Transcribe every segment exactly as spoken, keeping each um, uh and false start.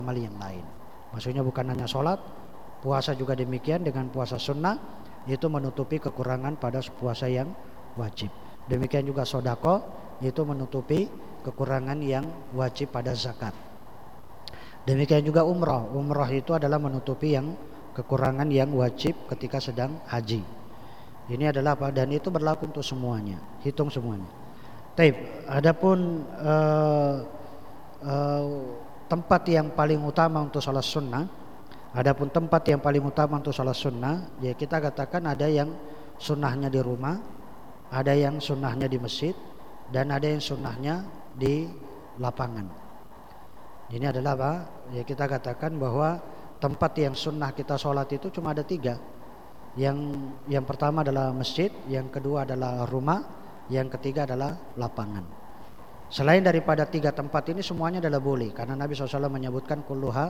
amal yang lain. Maksudnya bukan hanya sholat, puasa juga demikian. Dengan puasa sunnah itu menutupi kekurangan pada puasa yang wajib. Demikian juga sodako itu menutupi kekurangan yang wajib pada zakat. Demikian juga umrah. Umrah itu adalah menutupi yang kekurangan yang wajib ketika sedang haji. Ini adalah apa? Dan itu berlaku untuk semuanya. Hitung semuanya. Taib. Adapun uh, uh, tempat yang paling utama untuk sholat sunnah, adapun tempat yang paling utama untuk sholat sunnah, ya kita katakan ada yang sunnahnya di rumah, ada yang sunnahnya di masjid, dan ada yang sunnahnya di lapangan. Ini adalah apa? Ya kita katakan bahwa tempat yang sunnah kita sholat itu cuma ada tiga. Yang yang pertama adalah masjid, yang kedua adalah rumah, yang ketiga adalah lapangan. Selain daripada tiga tempat ini semuanya adalah boleh, karena Nabi shallallahu alaihi wasallam menyebutkan kulluha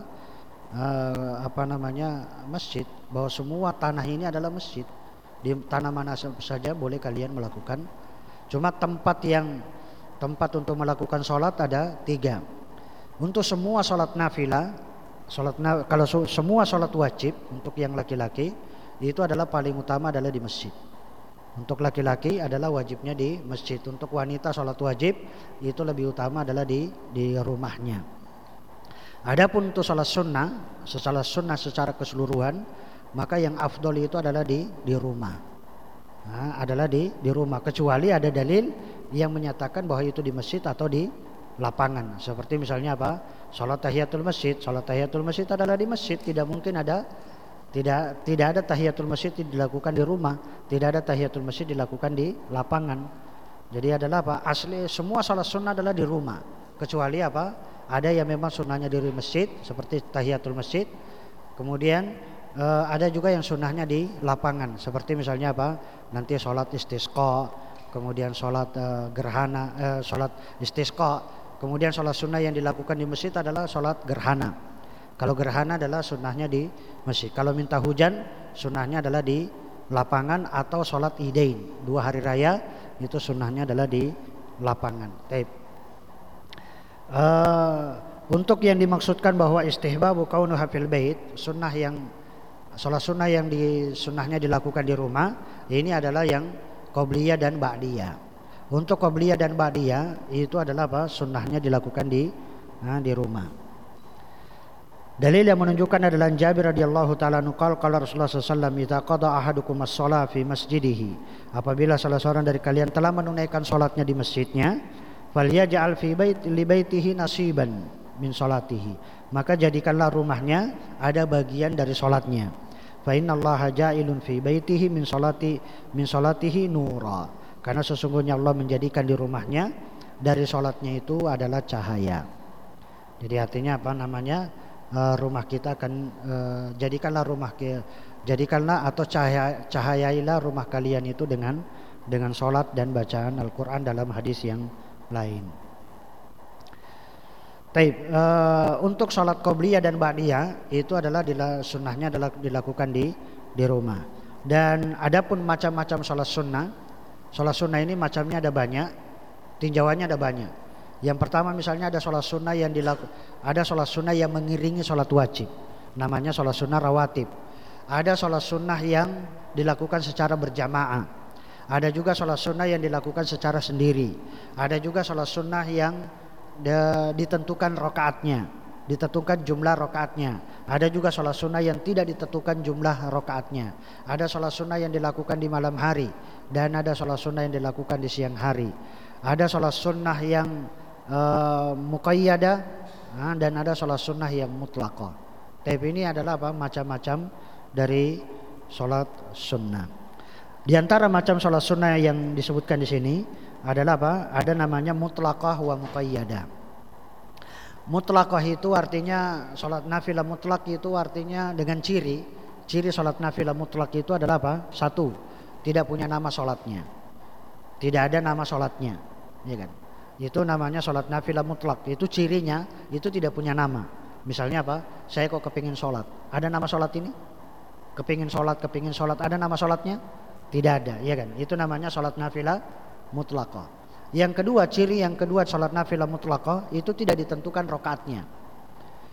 uh, apa namanya masjid, bahwa semua tanah ini adalah masjid. Di tanah mana saja boleh kalian melakukan. Cuma tempat yang tempat untuk melakukan sholat ada tiga. Untuk semua sholat nafilah, sholat na, kalau semua sholat wajib untuk yang laki-laki itu adalah paling utama adalah di masjid. Untuk laki-laki adalah wajibnya di masjid. Untuk wanita sholat wajib itu lebih utama adalah di di rumahnya. Adapun untuk sholat sunnah, sholat sunnah secara keseluruhan, maka yang afdol itu adalah di di rumah. Nah, adalah di di rumah, kecuali ada dalil yang menyatakan bahwa itu di masjid atau di lapangan. Seperti misalnya apa? Sholat tahiyatul masjid. Sholat tahiyatul masjid adalah di masjid. Tidak mungkin ada tidak tidak ada tahiyatul masjid dilakukan di rumah. Tidak ada tahiyatul masjid dilakukan di lapangan. Jadi adalah apa? Asli semua sholat sunnah adalah di rumah. Kecuali apa? Ada yang memang sunnahnya di masjid, seperti tahiyatul masjid. Kemudian eh, ada juga yang sunnahnya di lapangan. Seperti misalnya apa? Nanti sholat istisqa, kemudian sholat eh, gerhana, eh, sholat istisqa. Kemudian sholat sunnah yang dilakukan di masjid adalah sholat gerhana. Kalau gerhana adalah sunnahnya di masjid. Kalau minta hujan, sunnahnya adalah di lapangan atau sholat idain. Dua hari raya itu sunnahnya adalah di lapangan. Taib. Uh, untuk yang dimaksudkan bahwa istihbabu kaunuha fil bait, sunnah yang sholat sunnah yang di sunnahnya dilakukan di rumah, ini adalah yang qobliyah dan ba'diyah. Untuk qobliyah dan ba'diyah itu adalah apa? Sunnahnya dilakukan di nah, di rumah. Dalil yang menunjukkan adalah Jabir radhiyallahu taala anhu qala qala Rasulullah sallallahu alaihi wasallam idza qada ahadukum as-shalah fi masjidihi, apabila salah seorang dari kalian telah menunaikan salatnya di masjidnya, falyaj'al fi bait li baitihi nasiban min salatihi, maka jadikanlah rumahnya ada bagian dari salatnya. Fa innallaha ja'ilun fi baitihi min salati min salatihi nura, karena sesungguhnya Allah menjadikan di rumahnya dari salatnya itu adalah cahaya. Jadi artinya apa namanya? Uh, rumah kita akan uh, jadikanlah rumah ke, jadikanlah atau cahaya, cahayailah rumah kalian itu dengan dengan salat dan bacaan Al-Qur'an dalam hadis yang lain. Taib, uh, untuk salat qobliyah dan ba'diyah itu adalah dila, sunnahnya adalah dilakukan di di rumah. Dan adapun macam-macam salat sunnah, salat sunnah ini macamnya ada banyak, tinjauannya ada banyak. Yang pertama misalnya ada sholat sunnah yang dilaku, ada sholat sunnah yang mengiringi sholat wajib, namanya sholat sunnah rawatib. Ada sholat sunnah yang dilakukan secara berjamaah. Ada juga sholat sunnah yang dilakukan secara sendiri. Ada juga sholat sunnah yang de, ditentukan rakaatnya, ditentukan jumlah rakaatnya. Ada juga sholat sunnah yang tidak ditentukan jumlah rakaatnya. Ada sholat sunnah yang dilakukan di malam hari, dan ada sholat sunnah yang dilakukan di siang hari. Ada sholat sunnah yang Uh, muqayyada nah, dan ada sholat sunnah yang mutlaqah. Tapi ini adalah apa? Macam-macam dari sholat sunnah. Di antara macam sholat sunnah yang disebutkan di sini adalah apa? Ada namanya mutlaqah wa muqayyada. Mutlaqah itu artinya sholat nafilah mutlak, itu artinya dengan ciri ciri sholat nafilah mutlak itu adalah apa? Satu, tidak punya nama sholatnya, tidak ada nama sholatnya, ya kan? Itu namanya sholat nafilah mutlak. Itu cirinya itu tidak punya nama. Misalnya apa? Saya kok kepingin sholat, ada nama sholat ini? Kepingin sholat, kepingin sholat, ada nama sholatnya? Tidak ada, ya kan? Itu namanya sholat nafilah mutlaqah. Yang kedua, ciri yang kedua sholat nafilah mutlaqah itu tidak ditentukan rokaatnya.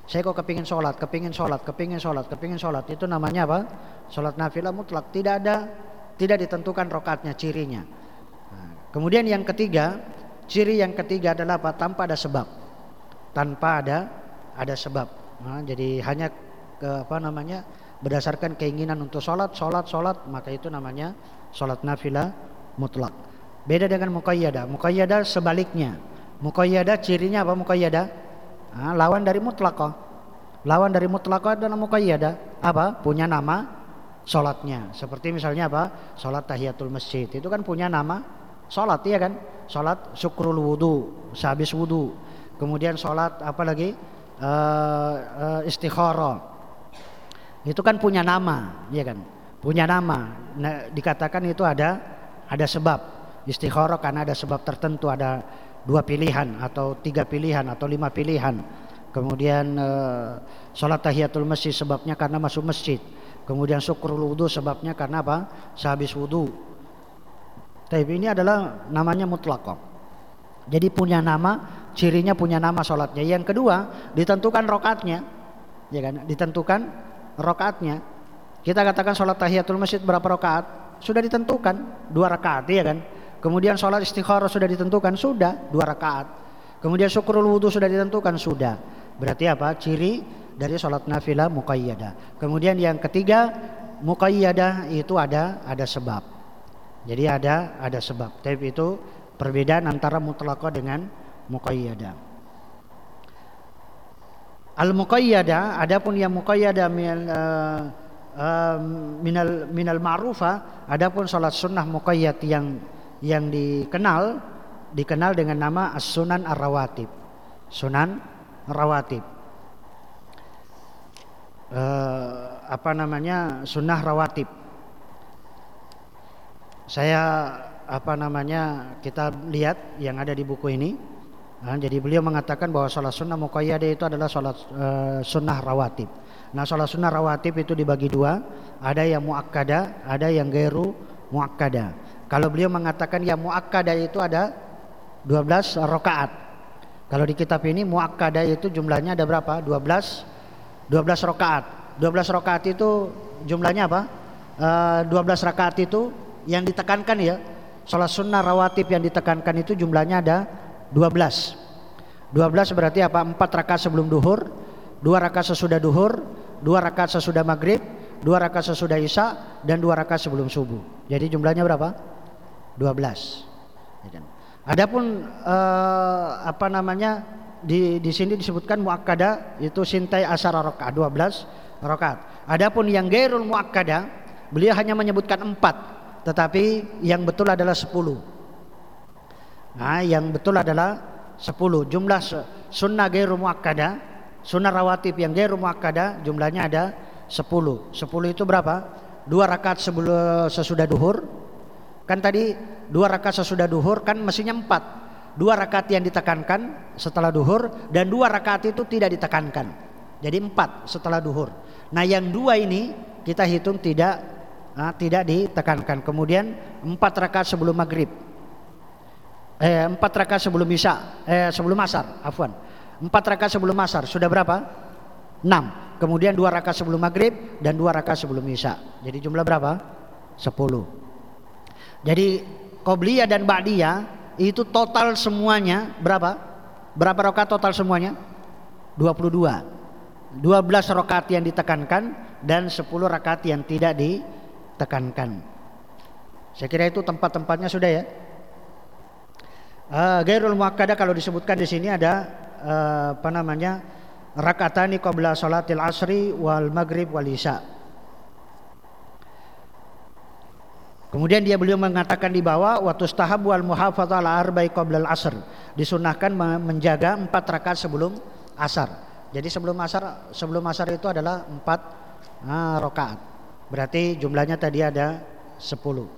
Saya kok kepingin sholat, kepingin sholat, kepingin sholat, kepingin sholat. Itu namanya apa? Sholat nafilah mutlak. Tidak ada, tidak ditentukan rakaatnya, cirinya. Nah, kemudian yang ketiga, ciri yang ketiga adalah apa? Tanpa ada sebab. Tanpa ada ada sebab. Nah, jadi hanya ke apa namanya? Berdasarkan keinginan untuk sholat, sholat, sholat, maka itu namanya sholat nafilah mutlak. Beda dengan muqayyadah. Muqayyadah sebaliknya. Muqayyadah cirinya apa muqayyadah? Nah, lawan dari mutlaqah. Lawan dari mutlaqah adalah muqayyadah. Apa? Punya nama sholatnya. Seperti misalnya apa? Sholat tahiyatul masjid. Itu kan punya nama sholat, ya kan? Sholat syukrul wudu, sehabis wudu. Kemudian sholat apa lagi? Uh, uh, istikharah. Itu kan punya nama, ya kan? Punya nama. Nah, dikatakan itu ada ada sebab. Istikharah karena ada sebab tertentu, ada dua pilihan atau tiga pilihan atau lima pilihan. Kemudian uh, sholat tahiyatul masjid sebabnya karena masuk masjid. Kemudian syukrul wudu sebabnya karena apa? Sehabis wudu. Tapi ini adalah namanya mutlaqah. Jadi punya nama, cirinya punya nama sholatnya. Yang kedua, ditentukan rakaatnya, ya kan? Ditentukan rakaatnya. Kita katakan sholat tahiyatul masjid berapa rakaat? Sudah ditentukan dua rakaat, ya kan? Kemudian sholat istikharah sudah ditentukan, sudah dua rakaat. Kemudian syukrul wudu sudah ditentukan, sudah. Berarti apa? Ciri dari sholat nafilah muqayyadah. Kemudian yang ketiga, muqayyadah itu ada ada sebab. Jadi ada ada sebab. Tapi itu perbedaan antara mutlaqah dengan muqayyadah. Al-muqayyadah, adapun yang muqayyadah minal uh, uh, minal minal ma'rufah, adapun sholat sunnah muqayyad yang yang dikenal dikenal dengan nama as-sunan ar-rawatib. Sunan rawatib. Uh, apa namanya? Sunnah rawatib. Saya apa namanya? Kita lihat yang ada di buku ini. Nah, jadi beliau mengatakan bahwa sholat sunnah muqayyadah itu adalah sholat uh, sunnah rawatib. Nah, sholat sunnah rawatib itu dibagi dua. Ada yang muakkada, ada yang gairu muakkada. Kalau beliau mengatakan yang muakkadah itu ada dua belas rakaat. Kalau di kitab ini muakkadah itu jumlahnya ada berapa? dua belas dua belas rakaat. dua belas rakaat itu jumlahnya apa? Uh, dua belas rakaat itu yang ditekankan ya. Salat sunnah rawatib yang ditekankan itu jumlahnya ada dua belas. dua belas berarti apa? empat rakaat sebelum duhur, dua rakaat sesudah duhur, dua rakaat sesudah maghrib, dua rakaat sesudah isya, dan dua rakaat sebelum subuh. Jadi jumlahnya berapa? dua belas. Adapun eh, apa namanya di di sini disebutkan muakkada itu sintai asyara rakaat, dua belas rakaat. Adapun yang gairul muakkada, beliau hanya menyebutkan empat, tetapi yang betul adalah sepuluh. Nah, yang betul adalah sepuluh. Jumlah sunnah gairul muakkada, sunnah rawatib yang gairul muakkada jumlahnya ada sepuluh. sepuluh itu berapa? Dua rakaat sebelum sesudah duhur. Kan tadi dua rakaat sesudah duhur kan mestinya empat. Dua rakaat yang ditekankan setelah duhur dan dua rakaat itu tidak ditekankan. Jadi empat setelah duhur. Nah, yang dua ini kita hitung tidak nah, tidak ditekankan. Kemudian empat rakaat sebelum maghrib. Eh, empat rakaat sebelum isya. Eh, sebelum asar. Afwan. Empat rakaat sebelum asar sudah berapa? Enam. Kemudian dua rakaat sebelum maghrib dan dua rakaat sebelum isya. Jadi jumlah berapa? Sepuluh. Jadi qobliyah dan ba'diyah itu total semuanya berapa? Berapa rakaat total semuanya? dua puluh dua. dua belas rakaat yang ditekankan dan sepuluh rakaat yang tidak ditekankan. Saya kira itu tempat-tempatnya sudah ya. Uh, gairul muakkadah kalau disebutkan di sini ada uh, apa namanya? Rakaatani qabla sholatil asri wal maghrib wal isya. Kemudian dia beliau mengatakan di bawah waktu stahab wal muhafadzah ala arba'i qabla al-asr, disunahkan menjaga empat rakaat sebelum asar. Jadi sebelum asar sebelum asar itu adalah empat nah, rakaat. Berarti jumlahnya tadi ada sepuluh.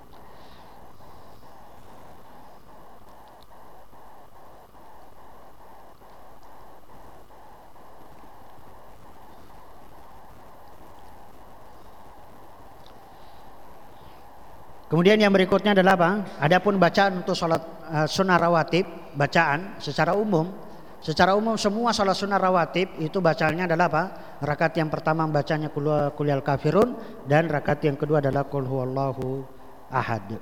Kemudian yang berikutnya adalah apa? Adapun bacaan untuk sholat uh, sunnah rawatib, bacaan secara umum Secara umum semua salat sunnah rawatib itu bacanya adalah apa? Rakaat yang pertama bacanya qul ya kafirun dan rakaat yang kedua adalah qul huwallahu ahad.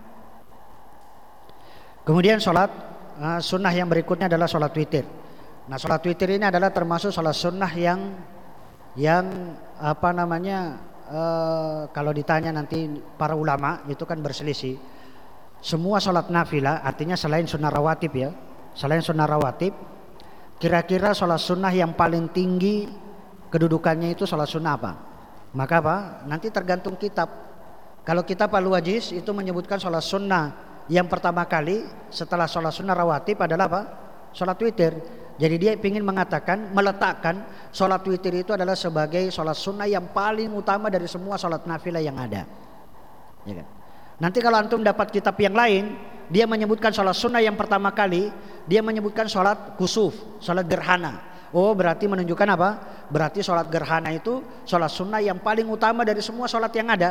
Kemudian salat uh, sunnah yang berikutnya adalah salat witir. Nah, salat witir ini adalah termasuk salat sunnah yang yang apa namanya uh, kalau ditanya nanti para ulama itu kan berselisih. Semua salat nafilah artinya selain sunnah rawatib ya, selain sunnah rawatib, kira-kira sholat sunnah yang paling tinggi kedudukannya itu sholat sunnah apa? Maka apa? Nanti tergantung kitab. Kalau kitab Al-Wajiz itu menyebutkan sholat sunnah yang pertama kali setelah sholat sunnah rawatib adalah apa? Sholat witir. Jadi dia ingin mengatakan, meletakkan sholat witir itu adalah sebagai sholat sunnah yang paling utama dari semua sholat nafilah yang ada. Ya kan? Nanti kalau antum dapat kitab yang lain, dia menyebutkan sholat sunnah yang pertama kali, dia menyebutkan sholat kusuf, sholat gerhana. Oh, berarti menunjukkan apa? Berarti sholat gerhana itu sholat sunnah yang paling utama dari semua sholat yang ada.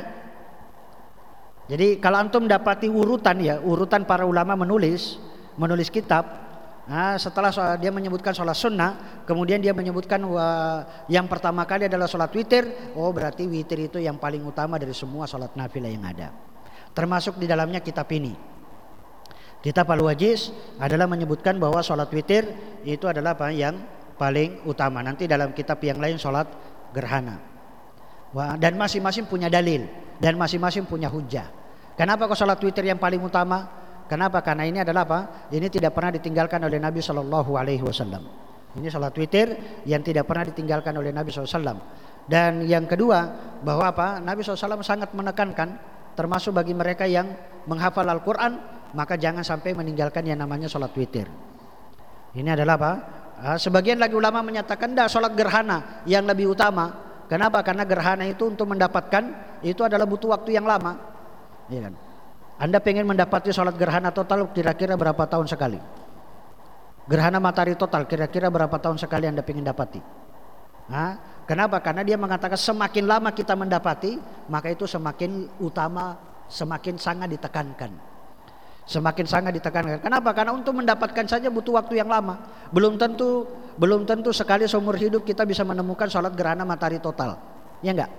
Jadi kalau antum dapati urutan ya, urutan para ulama menulis, menulis kitab. Nah, setelah dia menyebutkan sholat sunnah, kemudian dia menyebutkan wah, yang pertama kali adalah sholat witir. Oh, berarti witir itu yang paling utama dari semua sholat nafilah yang ada. Termasuk di dalamnya kitab ini. Kitab Al-Wajiz adalah menyebutkan bahwa sholat witir itu adalah apa yang paling utama. Nanti dalam kitab yang lain sholat gerhana. Wah, dan masing-masing punya dalil dan masing-masing punya hujah. Kenapa kok sholat witir yang paling utama? Kenapa? Karena ini adalah apa? Ini tidak pernah ditinggalkan oleh Nabi Shallallahu Alaihi Wasallam. Ini sholat witir yang tidak pernah ditinggalkan oleh Nabi Shallallahu Alaihi Wasallam. Dan yang kedua bahwa apa? Nabi Shallallahu Alaihi Wasallam sangat menekankan, termasuk bagi mereka yang menghafal Al-Quran, maka jangan sampai meninggalkan yang namanya sholat witir. Ini adalah apa? Sebagian lagi ulama menyatakan dah sholat gerhana yang lebih utama. Kenapa? Karena gerhana itu untuk mendapatkan itu adalah butuh waktu yang lama. Ya kan? Anda pengen mendapati sholat gerhana total kira-kira berapa tahun sekali? Gerhana matahari total kira-kira berapa tahun sekali Anda pengen dapati? Hah? Kenapa? Karena dia mengatakan semakin lama kita mendapati, maka itu semakin utama, semakin sangat ditekankan. Semakin sangat ditekankan. Kenapa? Karena untuk mendapatkan saja butuh waktu yang lama. Belum tentu, belum tentu sekali seumur hidup kita bisa menemukan sholat gerhana matahari total. Ya enggak?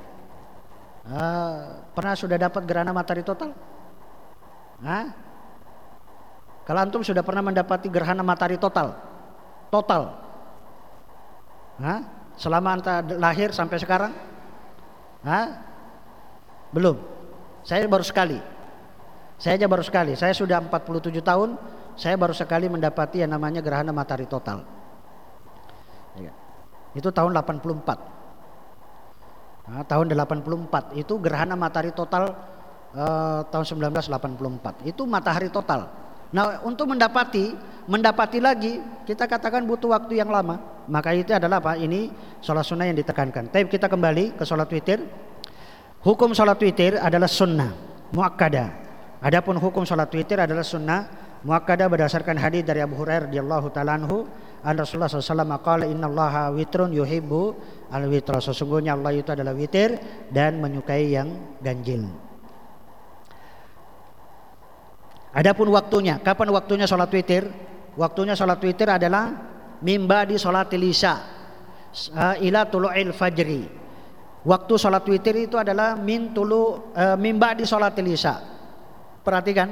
Uh, pernah sudah dapat gerhana matahari total? Hah? Kalau antum sudah pernah mendapati gerhana matahari total? Total? Hah? Selama anda lahir sampai sekarang? Hah? Belum. Saya baru sekali. Saya aja baru sekali. Saya sudah empat puluh tujuh tahun, saya baru sekali mendapati yang namanya gerhana matahari total. Itu tahun delapan puluh empat. Nah, tahun delapan puluh empat itu gerhana matahari total uh, tahun seribu sembilan ratus delapan puluh empat. Itu matahari total. Nah, untuk mendapati, mendapati lagi, kita katakan butuh waktu yang lama. Maka itu adalah apa? Ini sholat sunnah yang ditekankan. Tapi kita kembali ke sholat witir. Hukum sholat witir adalah sunnah muakkadah. Adapun hukum sholat witir adalah sunnah muakkadah berdasarkan hadis dari Abu Hurairah radhiyallahu taala anhu, an Rasulullah sallallahu alaihi wasallam qala innallaha witrun yuhibbu al-witra. Sesungguhnya Allah itu adalah witir dan menyukai yang ganjil. Adapun waktunya, kapan waktunya sholat witir? Waktunya sholat witir adalah mimba di sholatil isya ila tulu'il fajri. Waktu sholat witir itu adalah min tulu uh, mimba di sholatil isya. Perhatikan,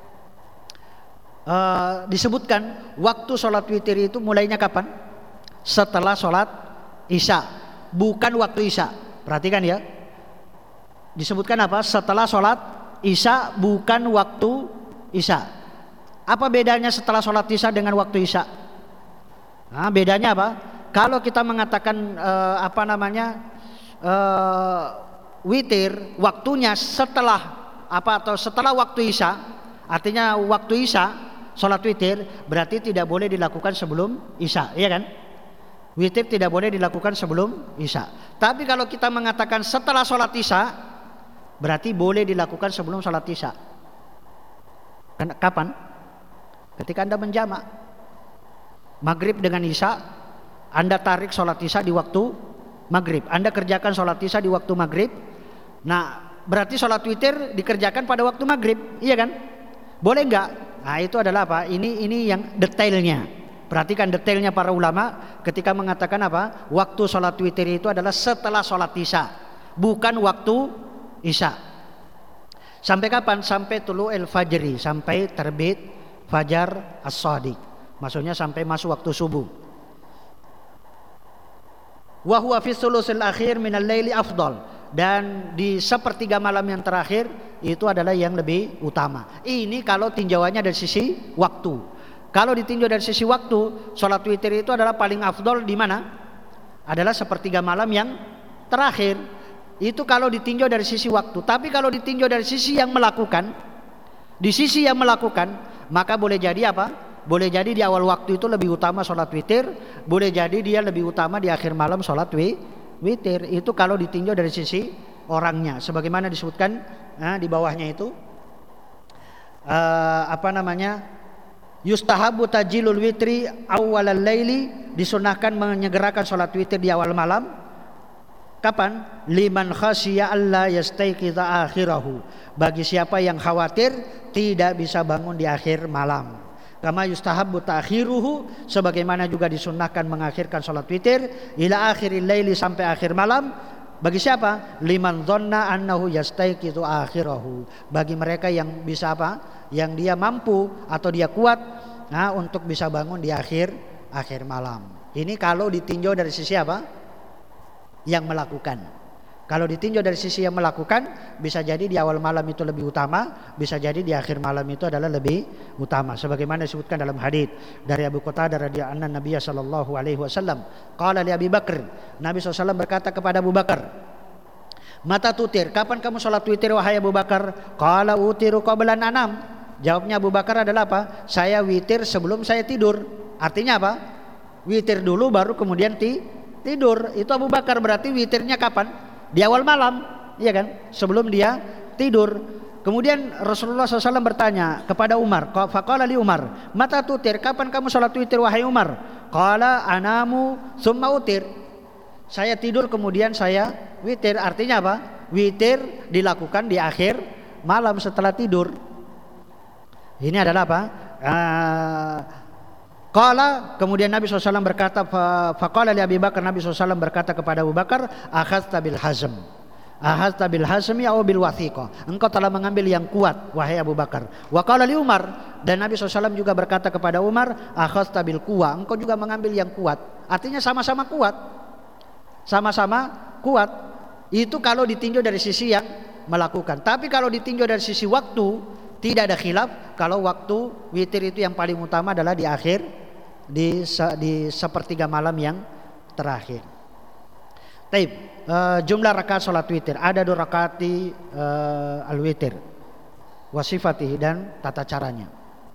uh, disebutkan waktu sholat witir itu mulainya kapan? Setelah sholat isya, bukan waktu isya. Perhatikan ya, disebutkan apa? Setelah sholat isya, bukan waktu isya. Apa bedanya setelah sholat isya dengan waktu isya? Nah, bedanya apa? Kalau kita mengatakan uh, apa namanya uh, witir, waktunya setelah apa atau setelah waktu isya, artinya waktu isya sholat witir berarti tidak boleh dilakukan sebelum isya, iya kan? Witir tidak boleh dilakukan sebelum isya. Tapi kalau kita mengatakan setelah sholat isya, berarti boleh dilakukan sebelum sholat isya. Kapan? Ketika Anda menjamak maghrib dengan isya, Anda tarik sholat isya di waktu maghrib, Anda kerjakan sholat isya di waktu maghrib. Nah, berarti sholat witir dikerjakan pada waktu maghrib, iya kan? Boleh enggak? Nah, itu adalah apa? Ini ini yang detailnya. Perhatikan detailnya para ulama ketika mengatakan apa? Waktu sholat witir itu adalah setelah sholat isya, bukan waktu isya. Sampai kapan? Sampai tulu el fajri, sampai terbit fajar as-shadiq. Maksudnya sampai masuk waktu subuh. Wa huwa fi thuluthil akhir minal laili afdal, dan di sepertiga malam yang terakhir itu adalah yang lebih utama. Ini kalau tinjauannya dari sisi waktu. Kalau ditinjau dari sisi waktu, sholat witir itu adalah paling afdol di mana? Adalah sepertiga malam yang terakhir. Itu kalau ditinjau dari sisi waktu. Tapi kalau ditinjau dari sisi yang melakukan, di sisi yang melakukan, maka boleh jadi apa? Boleh jadi di awal waktu itu lebih utama sholat witir, boleh jadi dia lebih utama di akhir malam sholat witir. Itu kalau ditinjau dari sisi orangnya. Sebagaimana disebutkan nah, di bawahnya itu, uh, apa namanya? Yustahabu tajilul witri awalal laili, disunahkan menyegerakan sholat witir di awal malam. Kapan? Liman khasyiya alla yastaiqiza akhirahu, bagi siapa yang khawatir tidak bisa bangun di akhir malam. Kama yustahabu ta'khiruhu, sebagaimana juga disunnahkan mengakhirkan sholat witir ila akhiril laili, sampai akhir malam. Bagi siapa? Liman dhanna annahu yastaiqizu akhirahu, bagi mereka yang bisa apa? Yang dia mampu atau dia kuat nah, untuk bisa bangun di akhir akhir malam. Ini kalau ditinjau dari sisi apa? Yang melakukan. Kalau ditinjau dari sisi yang melakukan, bisa jadi di awal malam itu lebih utama, bisa jadi di akhir malam itu adalah lebih utama. Sebagaimana disebutkan dalam hadits dari Abu Qatadah radhiyallahu anhu, Nabi sallallahu alaihi wasallam qala li Abi Bakr, Nabi sallallahu alaihi wasallam berkata kepada Abu Bakar, mata tutir, kapan kamu sholat witir wahai Abu Bakar? Qala utiru qabla an anam. Jawabnya Abu Bakar adalah apa? Saya witir sebelum saya tidur. Artinya apa? Witir dulu baru kemudian ti tidur. Itu Abu Bakar, berarti witirnya kapan? Di awal malam, iya kan? Sebelum dia tidur. Kemudian Rasulullah shallallahu alaihi wasallam bertanya kepada Umar, faqala li Umar, mata tutir, kapan kamu sholat witir wahai Umar? Qala anamu summa utir. Saya tidur kemudian saya witir. Artinya apa? Witir dilakukan di akhir malam setelah tidur. Ini adalah apa? Uh, Qala, kemudian Nabi shallallahu alaihi wasallam berkata, faqala li Abi Bakar, Nabi shallallahu alaihi wasallam berkata kepada Abu Bakar, akhadta bil hazm, akhadta bil hazmi au bil wathiqah, engkau telah mengambil yang kuat wahai Abu Bakar. Wa qala li Umar, dan Nabi shallallahu alaihi wasallam juga berkata kepada Umar, akhadta bil quwa, engkau juga mengambil yang kuat. Artinya sama-sama kuat, sama-sama kuat. Itu kalau ditinjau dari sisi yang melakukan. Tapi kalau ditinjau dari sisi waktu, tidak ada khilaf kalau waktu witir itu yang paling utama adalah di akhir, di di sepertiga malam yang terakhir. Taib, uh, jumlah rakaat salat witir ada dua rakaat di uh, al witir, wasifatihi, dan tata caranya.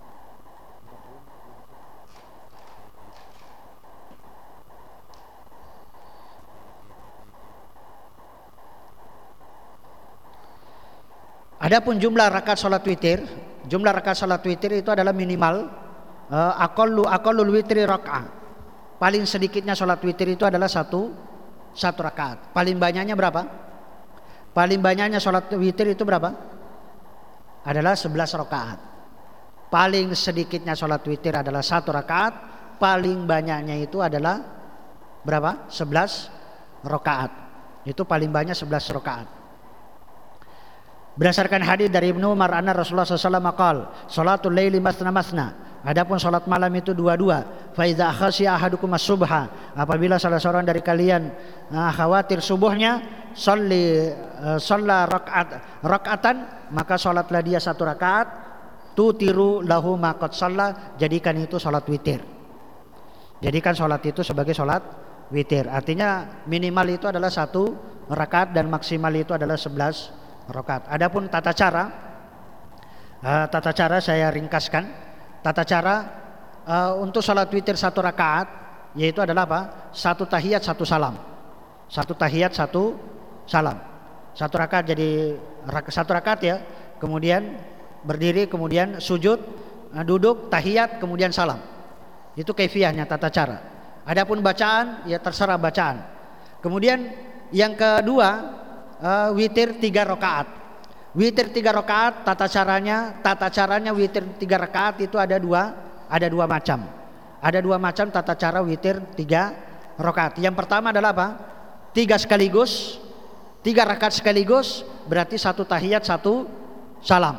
Adapun jumlah rakaat salat witir, jumlah rakaat salat witir itu adalah minimal uh, aqallu aqallul witri rak'ah. Paling sedikitnya salat witir itu adalah satu satu rakaat. Paling banyaknya berapa? Paling banyaknya salat witir itu berapa? Adalah sebelas rakaat. Paling sedikitnya salat witir adalah satu rakaat. Paling banyaknya itu adalah berapa? sebelas rakaat. Itu paling banyak sebelas rakaat. Berdasarkan hadis dari Ibnu Umar anna Rasulullah sallallahu alaihi wasallam qaal, salatul laili masna masna. Adapun salat malam itu dua-dua. Fa idza khasya ahadukum as-subha, apabila salah seorang dari kalian uh, khawatir subuhnya, sholli uh, shalla rakaat rakaatan, maka salatlah dia satu rakaat, tutiru lahu ma qad shalla, jadikan itu salat witir. Jadikan salat itu sebagai salat witir. Artinya minimal itu adalah satu rakaat dan maksimal itu adalah sebelas rakaat. Adapun tata cara, uh, tata cara saya ringkaskan. Tata cara uh, untuk salat witir satu rakaat yaitu adalah apa? Satu tahiyat satu salam. Satu tahiyat satu salam. Satu rakaat jadi rak, satu rakaat ya. Kemudian berdiri, kemudian sujud, uh, duduk, tahiyat, kemudian salam. Itu kaifiyahnya, tata cara. Adapun bacaan ya terserah bacaan. Kemudian yang kedua, Uh, witir tiga rakaat. Witir tiga rakaat, tata caranya, tata caranya witir tiga rakaat itu ada dua, ada dua macam. Ada dua macam tata cara witir tiga rakaat. Yang pertama adalah apa? Tiga sekaligus, tiga rakaat sekaligus, berarti satu tahiyat satu salam.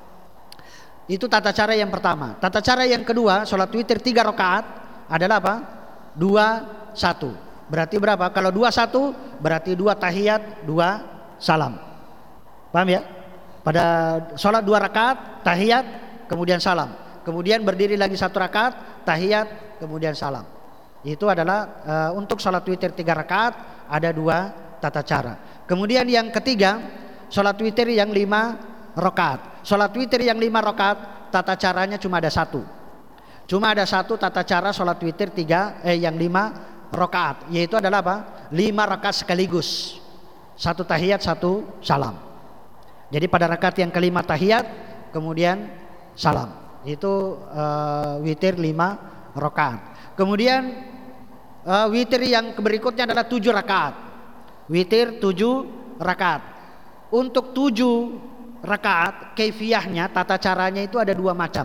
Itu tata cara yang pertama. Tata cara yang kedua, sholat witir tiga rakaat adalah apa? Dua satu. Berarti berapa? Kalau dua satu berarti dua tahiyat dua salam. Paham ya? Pada sholat dua rakaat tahiyat kemudian salam. Kemudian berdiri lagi satu rakaat, tahiyat, kemudian salam. Itu adalah uh, untuk sholat witir tiga rakaat ada dua tata cara. Kemudian yang ketiga, sholat witir yang lima rakaat. Sholat witir yang lima rakaat tata caranya cuma ada satu. Cuma ada satu tata cara sholat witir tiga eh yang lima rakaat, yaitu adalah apa? Lima rakaat sekaligus. Satu tahiyat, satu salam. Jadi pada rakaat yang kelima tahiyat, kemudian salam. Itu uh, witir lima rakaat. Kemudian uh, witir yang berikutnya adalah tujuh rakaat. Witir tujuh rakaat. Untuk tujuh rakaat, kaifiyahnya, tata caranya itu ada dua macam.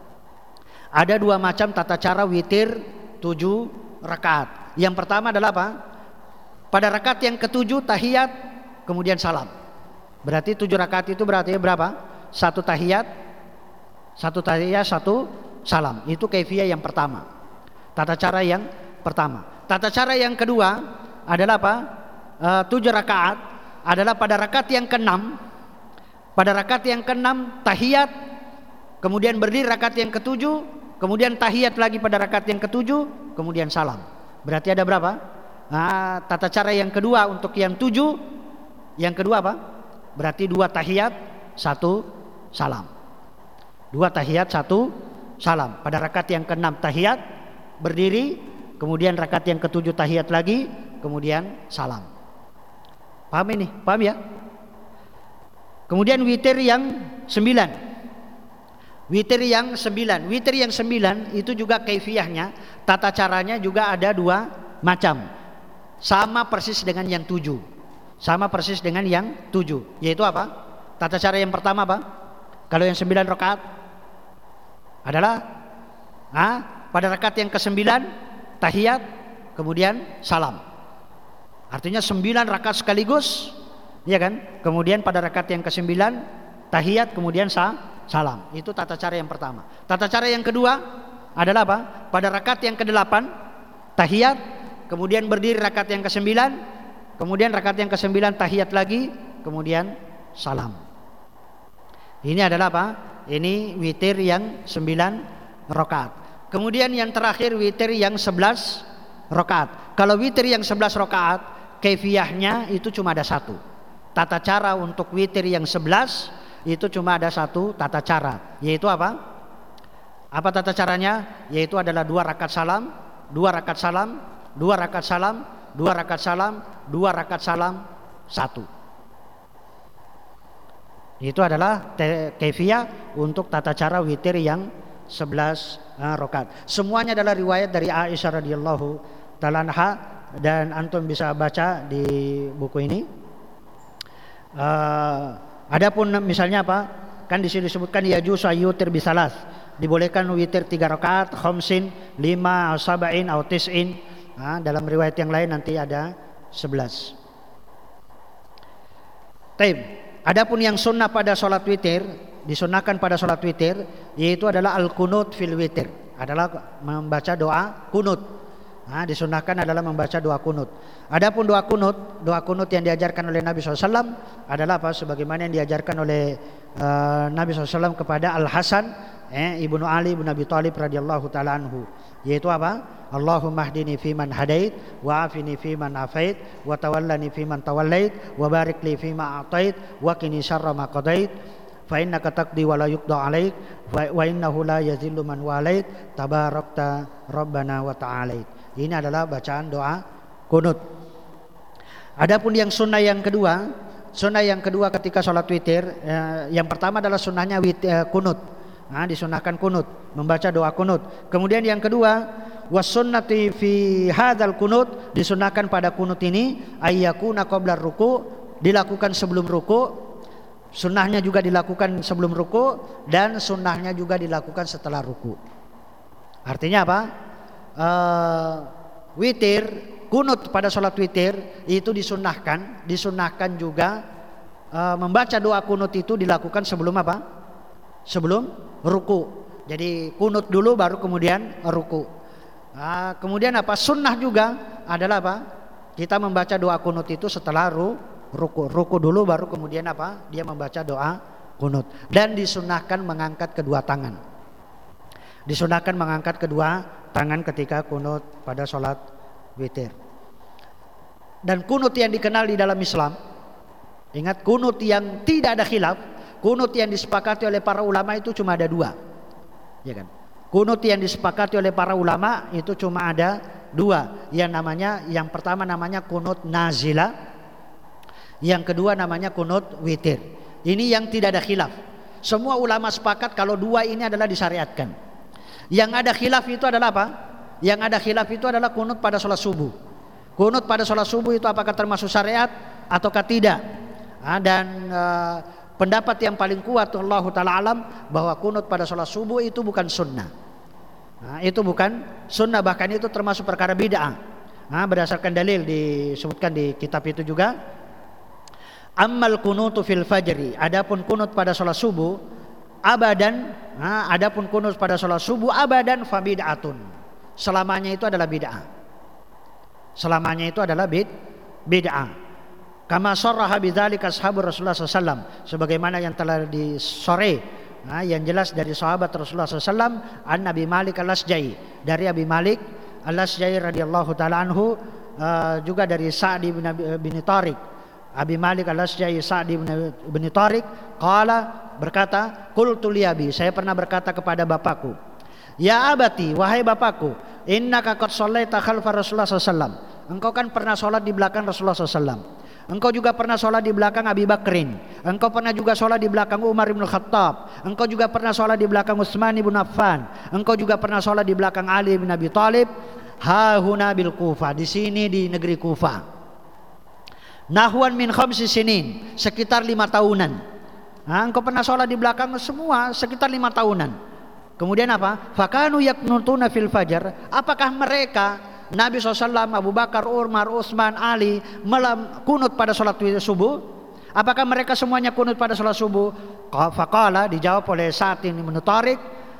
Ada dua macam tata cara witir tujuh rakaat. Yang pertama adalah apa? Pada rakaat yang ketujuh tahiyat, kemudian salam. Berarti tujuh rakaat itu berarti berapa? Satu tahiyat, satu tahiyat, satu salam. Itu kaifiyah yang pertama. Tata cara yang pertama. Tata cara yang kedua adalah apa? E, tujuh rakaat adalah pada rakaat yang keenam. Pada rakaat yang keenam tahiyat, kemudian berdiri rakaat yang ketujuh, kemudian tahiyat lagi pada rakaat yang ketujuh, kemudian salam. Berarti ada berapa? Nah, tata cara yang kedua untuk yang tujuh, yang kedua apa? Berarti dua tahiyat, satu salam. Dua tahiyat, satu salam. Pada rakaat yang keenam tahiyat, berdiri, kemudian rakaat yang ketujuh tahiyat lagi, kemudian salam. Paham ini? Paham ya? Kemudian witir yang sembilan. Witir yang sembilan. Witir yang sembilan itu juga kaifiyahnya, tata caranya juga ada dua macam. Sama persis dengan yang tujuh. Sama persis dengan yang tujuh. Yaitu apa? Tata cara yang pertama apa? Kalau yang sembilan rakaat adalah ah, pada rakaat yang kesembilan tahiyat, kemudian salam. Artinya sembilan rakaat sekaligus, ya kan? Kemudian pada rakaat yang kesembilan tahiyat, kemudian sa salam. Itu tata cara yang pertama. Tata cara yang kedua adalah apa? Pada rakaat yang kedelapan tahiyat, kemudian berdiri rakaat yang kesembilan, kemudian rakaat yang kesembilan tahiyat lagi, kemudian salam. Ini adalah apa? Ini witir yang sembilan rakaat. Kemudian yang terakhir witir yang sebelas rakaat. Kalau witir yang sebelas rakaat, kaifiyahnya itu cuma ada satu. Tata cara untuk witir yang sebelas itu cuma ada satu tata cara, yaitu apa? Apa tata caranya? Yaitu adalah dua rakaat salam, dua rakaat salam, dua rakaat salam, dua rakaat salam, dua rakaat salam, satu. Itu adalah kaifiyah untuk tata cara witir yang sebelas uh, rakaat. Semuanya adalah riwayat dari Aisyah radhiyallahu taala anha, dan antum bisa baca di buku ini. Uh, adapun misalnya apa? Kan di sini disebutkan yajuzu ayyutir bisalas. Dibolehkan witir tiga rakaat, khamsin, lima, sab'in, atau tis'in. Nah, dalam riwayat yang lain nanti ada sebelas. Taib. Adapun yang sunnah pada sholat witir, disunahkan pada sholat witir, yaitu adalah al-kunut fil witir, adalah membaca doa kunut. Nah, disunahkan adalah membaca doa kunut. Adapun doa kunut, doa kunut yang diajarkan oleh Nabi shallallahu alaihi wasallam adalah apa? Sebagaimana yang diajarkan oleh uh, Nabi shallallahu alaihi wasallam kepada Al Hasan, eh, ibnu Ali ibnu Abi Thalib radhiyallahu taala anhu, yaitu apa? Allahumma hdini fiman hadait, wa afini fiman afait, wa tawallani fiman tawallait, wa barik li fima atait, wa qini syarra ma qadait, fa innaka taqdi wa la yuqda alaik, wa innahu la yazillu man walait, tabarakta rabbana wa ta'alait. Ini adalah bacaan doa kunut. Adapun yang sunnah yang kedua, sunnah yang kedua ketika sholat witir, eh, yang pertama adalah sunnahnya wit, eh, kunut. Nah, disunahkan kunut, membaca doa kunut. Kemudian yang kedua, wasunnati fi hadzal kunut, disunahkan pada kunut ini ayyakuna qabla ruku, dilakukan sebelum ruku. Sunnahnya juga dilakukan sebelum ruku, dan sunnahnya juga dilakukan setelah ruku. Artinya apa? uh, witir, kunut pada sholat witir itu disunnahkan, disunnahkan juga uh, membaca doa kunut itu dilakukan sebelum apa? Sebelum ruku. Jadi kunut dulu baru kemudian ruku. Nah, kemudian apa? Sunnah juga adalah apa? Kita membaca doa kunut itu setelah ru, ruku. Ruku dulu baru kemudian apa? Dia membaca doa kunut. Dan disunnahkan mengangkat kedua tangan. Disunnahkan mengangkat kedua tangan ketika kunut pada sholat witir. Dan kunut yang dikenal di dalam Islam, ingat, kunut yang tidak ada khilaf, kunut yang disepakati oleh para ulama itu cuma ada dua, ya kan? Kunut yang disepakati oleh para ulama itu cuma ada dua. Yang namanya, yang pertama namanya kunut nazilah, yang kedua namanya kunut witir. Ini yang tidak ada khilaf. Semua ulama sepakat kalau dua ini adalah disyariatkan. Yang ada khilaf itu adalah apa? Yang ada khilaf itu adalah kunut pada sholat subuh. Kunut pada sholat subuh itu apakah termasuk syariat ataukah tidak? Nah, dan uh, pendapat yang paling kuat Allah Ta'ala alam bahwa kunut pada sholat subuh itu bukan sunnah. Nah, itu bukan sunnah, bahkan itu termasuk perkara bid'ah. Nah, berdasarkan dalil disebutkan di kitab itu juga. Ammal kunutu fil fajri, adapun kunut pada sholat subuh abadan, nah, adapun kunut pada sholat subuh abadan fa bid'atun, selamanya itu adalah bid'ah. Selamanya itu adalah bid bid'ah. Kama sharraha bidzalika ashabur Rasulullah sallallahu alaihi wasallam, sebagaimana yang telah disore, nah, yang jelas dari sahabat Rasulullah sallallahu alaihi wasallam, an Nabi Malik al-Asja'i, dari Abi Malik al-Asja'i radhiyallahu taala anhu, uh, juga dari Sa'di bin, bin Tariq. Abi Malik al-Asja'i Sa'di bin Tariq qala, berkata, qultu li abi, saya pernah berkata kepada bapakku, ya abati, wahai bapakku, innaka qad shallaita khalfa Rasulullah sallallahu alaihi wasallam, engkau kan pernah sholat di belakang Rasulullah sallallahu alaihi wasallam. Engkau juga pernah sholat di belakang Abi Bakrin. Engkau pernah juga sholat di belakang Umar bin Khattab. Engkau juga pernah sholat di belakang Utsman bin Affan. Engkau juga pernah sholat di belakang Ali bin Abi Thalib. Hahuna bil Kufah, di sini di negeri Kufah. Nahwan min khamsi sinin, sekitar lima tahunan. Nah, engkau pernah sholat di belakang semua sekitar lima tahunan. Kemudian apa? Fakanu yaknutuna fil fajar. Apakah mereka, Nabi shallallahu alaihi wasallam, Abu Bakar, Umar, Utsman, Ali, melam kunut pada sholat subuh? Apakah mereka semuanya kunut pada sholat subuh? Faqala, dijawab oleh Sa'd bin Tariq,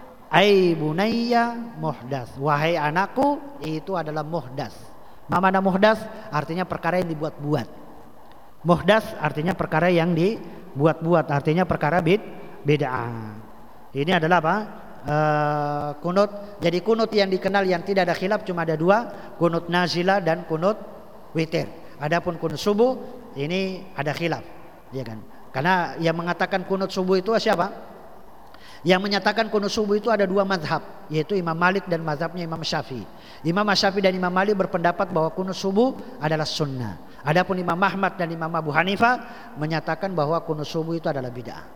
ai bunayya muhdats, wahai anakku, itu adalah muhdats. Mana muhdats? Artinya perkara yang dibuat-buat. Muhdats artinya perkara yang dibuat-buat, artinya perkara bid bid'ah. Ini adalah apa? Uh, kunut. Jadi kunut yang dikenal yang tidak ada khilaf cuma ada dua, kunut nazilah dan kunut witir. Adapun kunut subuh ini ada khilaf, ya kan? Karena yang mengatakan kunut subuh itu siapa? Yang menyatakan kunut subuh itu ada dua mazhab, yaitu Imam Malik dan mazhabnya Imam Syafi'i. Imam Syafi'i dan Imam Malik berpendapat bahwa kunut subuh adalah sunnah. Adapun Imam Ahmad dan Imam Abu Hanifah menyatakan bahwa kunut subuh itu adalah bid'ah.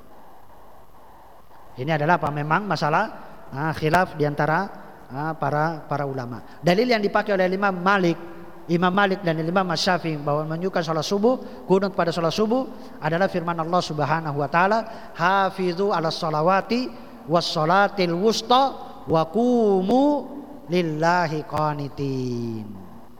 Ini adalah apa? Memang masalah uh, khilaf diantara uh, para para ulama. Dalil yang dipakai oleh Imam Malik, Imam Malik dan Imam Syafi'i bahwa menunjukkan sholat subuh, kunut pada sholat subuh adalah firman Allah Subhanahu wa taala, hafizu ala sholawati was sholatil wusta wa qumu lillahi qanitin.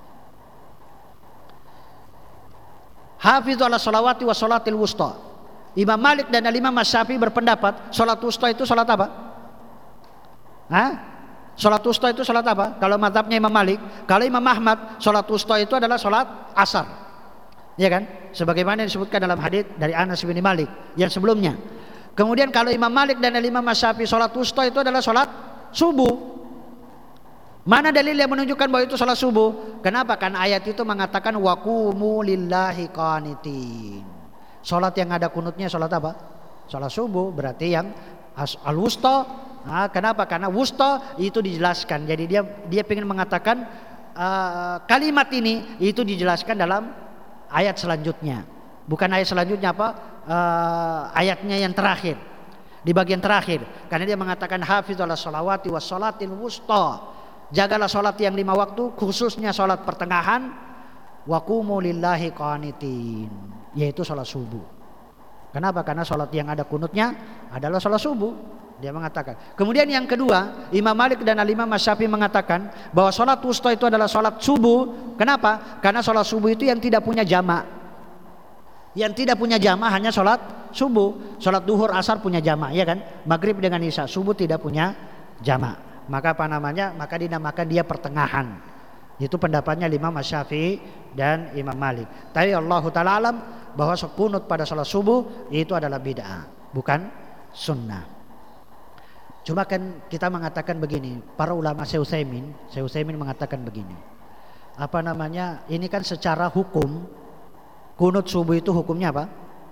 Hafizu ala sholawati was sholatil wusta. Imam Malik dan Imam Syafi'i berpendapat sholat wusta itu sholat apa? Hah? Sholat wusta itu sholat apa? Kalau mazhabnya Imam Malik. Kalau Imam Ahmad, sholat wusta itu adalah sholat asar, ya kan? Sebagaimana disebutkan dalam hadits dari Anas bin Malik yang sebelumnya. Kemudian kalau Imam Malik dan Imam Syafi'i, sholat wusta itu adalah sholat subuh. Mana dalil yang menunjukkan bahwa itu sholat subuh? Kenapa? Kan ayat itu mengatakan waqumu lillahi qanitin. Sholat yang ada kunutnya sholat apa? Sholat subuh. Berarti yang al-wusta. Nah, kenapa? Karena wusta itu dijelaskan. Jadi dia dia ingin mengatakan uh, kalimat ini itu dijelaskan dalam ayat selanjutnya. Bukan ayat selanjutnya apa? Uh, ayatnya yang terakhir. Di bagian terakhir. Karena dia mengatakan hafizul sholawati was sholatil wusta. Jagalah sholat yang lima waktu, khususnya sholat pertengahan. Waqumu lillahi qanitin, yaitu sholat subuh. Kenapa? Karena sholat yang ada kunutnya adalah sholat subuh. Dia mengatakan. Kemudian yang kedua, Imam Malik dan Al-Imam Asy-Syafi'i mengatakan bahwa sholat wusta itu adalah sholat subuh. Kenapa? Karena sholat subuh itu yang tidak punya jamak. Yang tidak punya jamak hanya sholat subuh. Sholat duhur, asar punya jamak, ya kan? Maghrib dengan isya. Subuh tidak punya jamak. Maka apa namanya? Maka dinamakan dia pertengahan. Itu pendapatnya Imam Asy-Syafi'i dan Imam Malik. Tapi Allah Ta'ala alam bahwa kunut pada sholat subuh itu adalah bid'ah, bukan sunnah. Cuma kan kita mengatakan begini, para ulama Syekh Utsaimin, Syekh Utsaimin mengatakan begini. Apa namanya? Ini kan secara hukum kunut subuh itu hukumnya apa?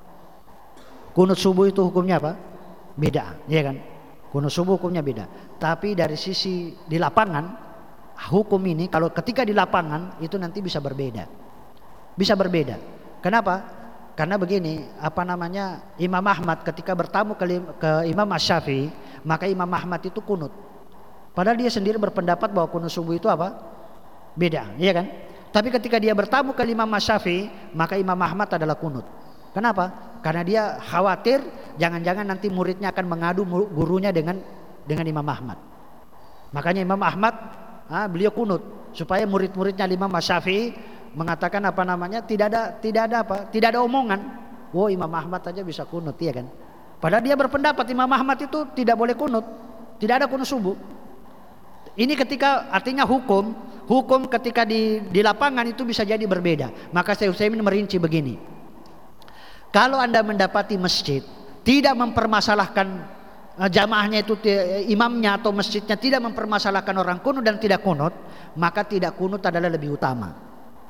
Kunut subuh itu hukumnya apa? Bid'ah, ya kan? Kunut subuh hukumnya beda. Tapi dari sisi di lapangan, hukum ini kalau ketika di lapangan itu nanti bisa berbeda. Bisa berbeda. Kenapa? Karena begini, apa namanya, Imam Ahmad ketika bertamu ke, ke Imam Asy-Syafi'i, maka Imam Ahmad itu kunut. Padahal dia sendiri berpendapat bahwa kunut subuh itu apa? Beda, iya kan? Tapi ketika dia bertamu ke Imam Asy-Syafi'i, maka Imam Ahmad adalah kunut. Kenapa? Karena dia khawatir jangan-jangan nanti muridnya akan mengadu gurunya dengan dengan Imam Ahmad. Makanya Imam Ahmad, ah, beliau kunut supaya murid-muridnya Imam Asy-Syafi'i mengatakan apa namanya, tidak ada tidak ada apa tidak ada omongan, oh Imam Ahmad aja bisa kunut, ya kan? Padahal dia berpendapat Imam Ahmad itu tidak boleh kunut, tidak ada kunut subuh. Ini ketika artinya hukum hukum ketika di di lapangan itu bisa jadi berbeda. Maka Syekh Utsaimin merinci begini, kalau Anda mendapati masjid tidak mempermasalahkan jamaahnya itu, imamnya atau masjidnya tidak mempermasalahkan orang kunut dan tidak kunut, maka tidak kunut adalah lebih utama.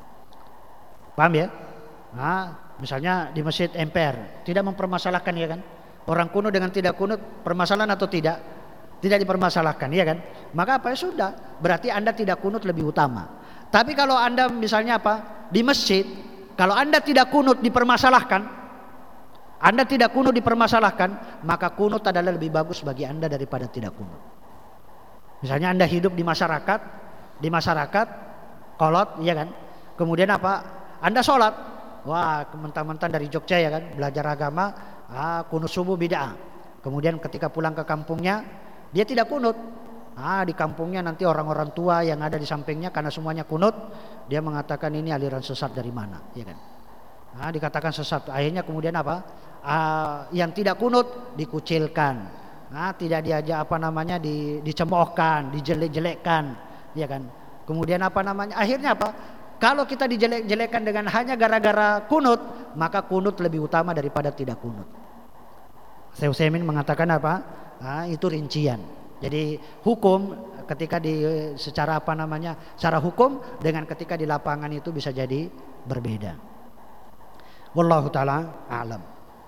Paham ya? Nah, misalnya di masjid M P R tidak mempermasalahkan, ya kan? Orang kunut dengan tidak kunut permasalahan atau tidak? Tidak dipermasalahkan, ya kan? Maka apa, ya sudah, berarti Anda tidak kunut lebih utama. Tapi kalau Anda misalnya apa? Di masjid, kalau Anda tidak kunut dipermasalahkan, Anda tidak kunut dipermasalahkan, maka kunut adalah lebih bagus bagi Anda daripada tidak kunut. Misalnya Anda hidup di masyarakat, di masyarakat kolot, ya kan? Kemudian apa? Anda sholat, wah mentang-mentang dari Jogja, ya kan, belajar agama, ah, kunut subuh bid'ah. Kemudian ketika pulang ke kampungnya dia tidak kunut, ah, di kampungnya nanti orang-orang tua yang ada di sampingnya karena semuanya kunut, dia mengatakan ini aliran sesat dari mana, ya kan? Ah, dikatakan sesat, akhirnya kemudian apa? Ah, yang tidak kunut dikucilkan, ah, tidak diajak apa namanya, di, dicemoohkan, dijelek-jelekkan, ya kan? Kemudian apa namanya? Akhirnya apa? Kalau kita dijelek-jelekkan dengan hanya gara-gara kunut, maka kunut lebih utama daripada tidak kunut. Syekh Utsaimin mengatakan apa? Nah, itu rincian. Jadi hukum ketika di secara apa namanya, secara hukum dengan ketika di lapangan itu bisa jadi berbeda. Wallahu taala a'lam.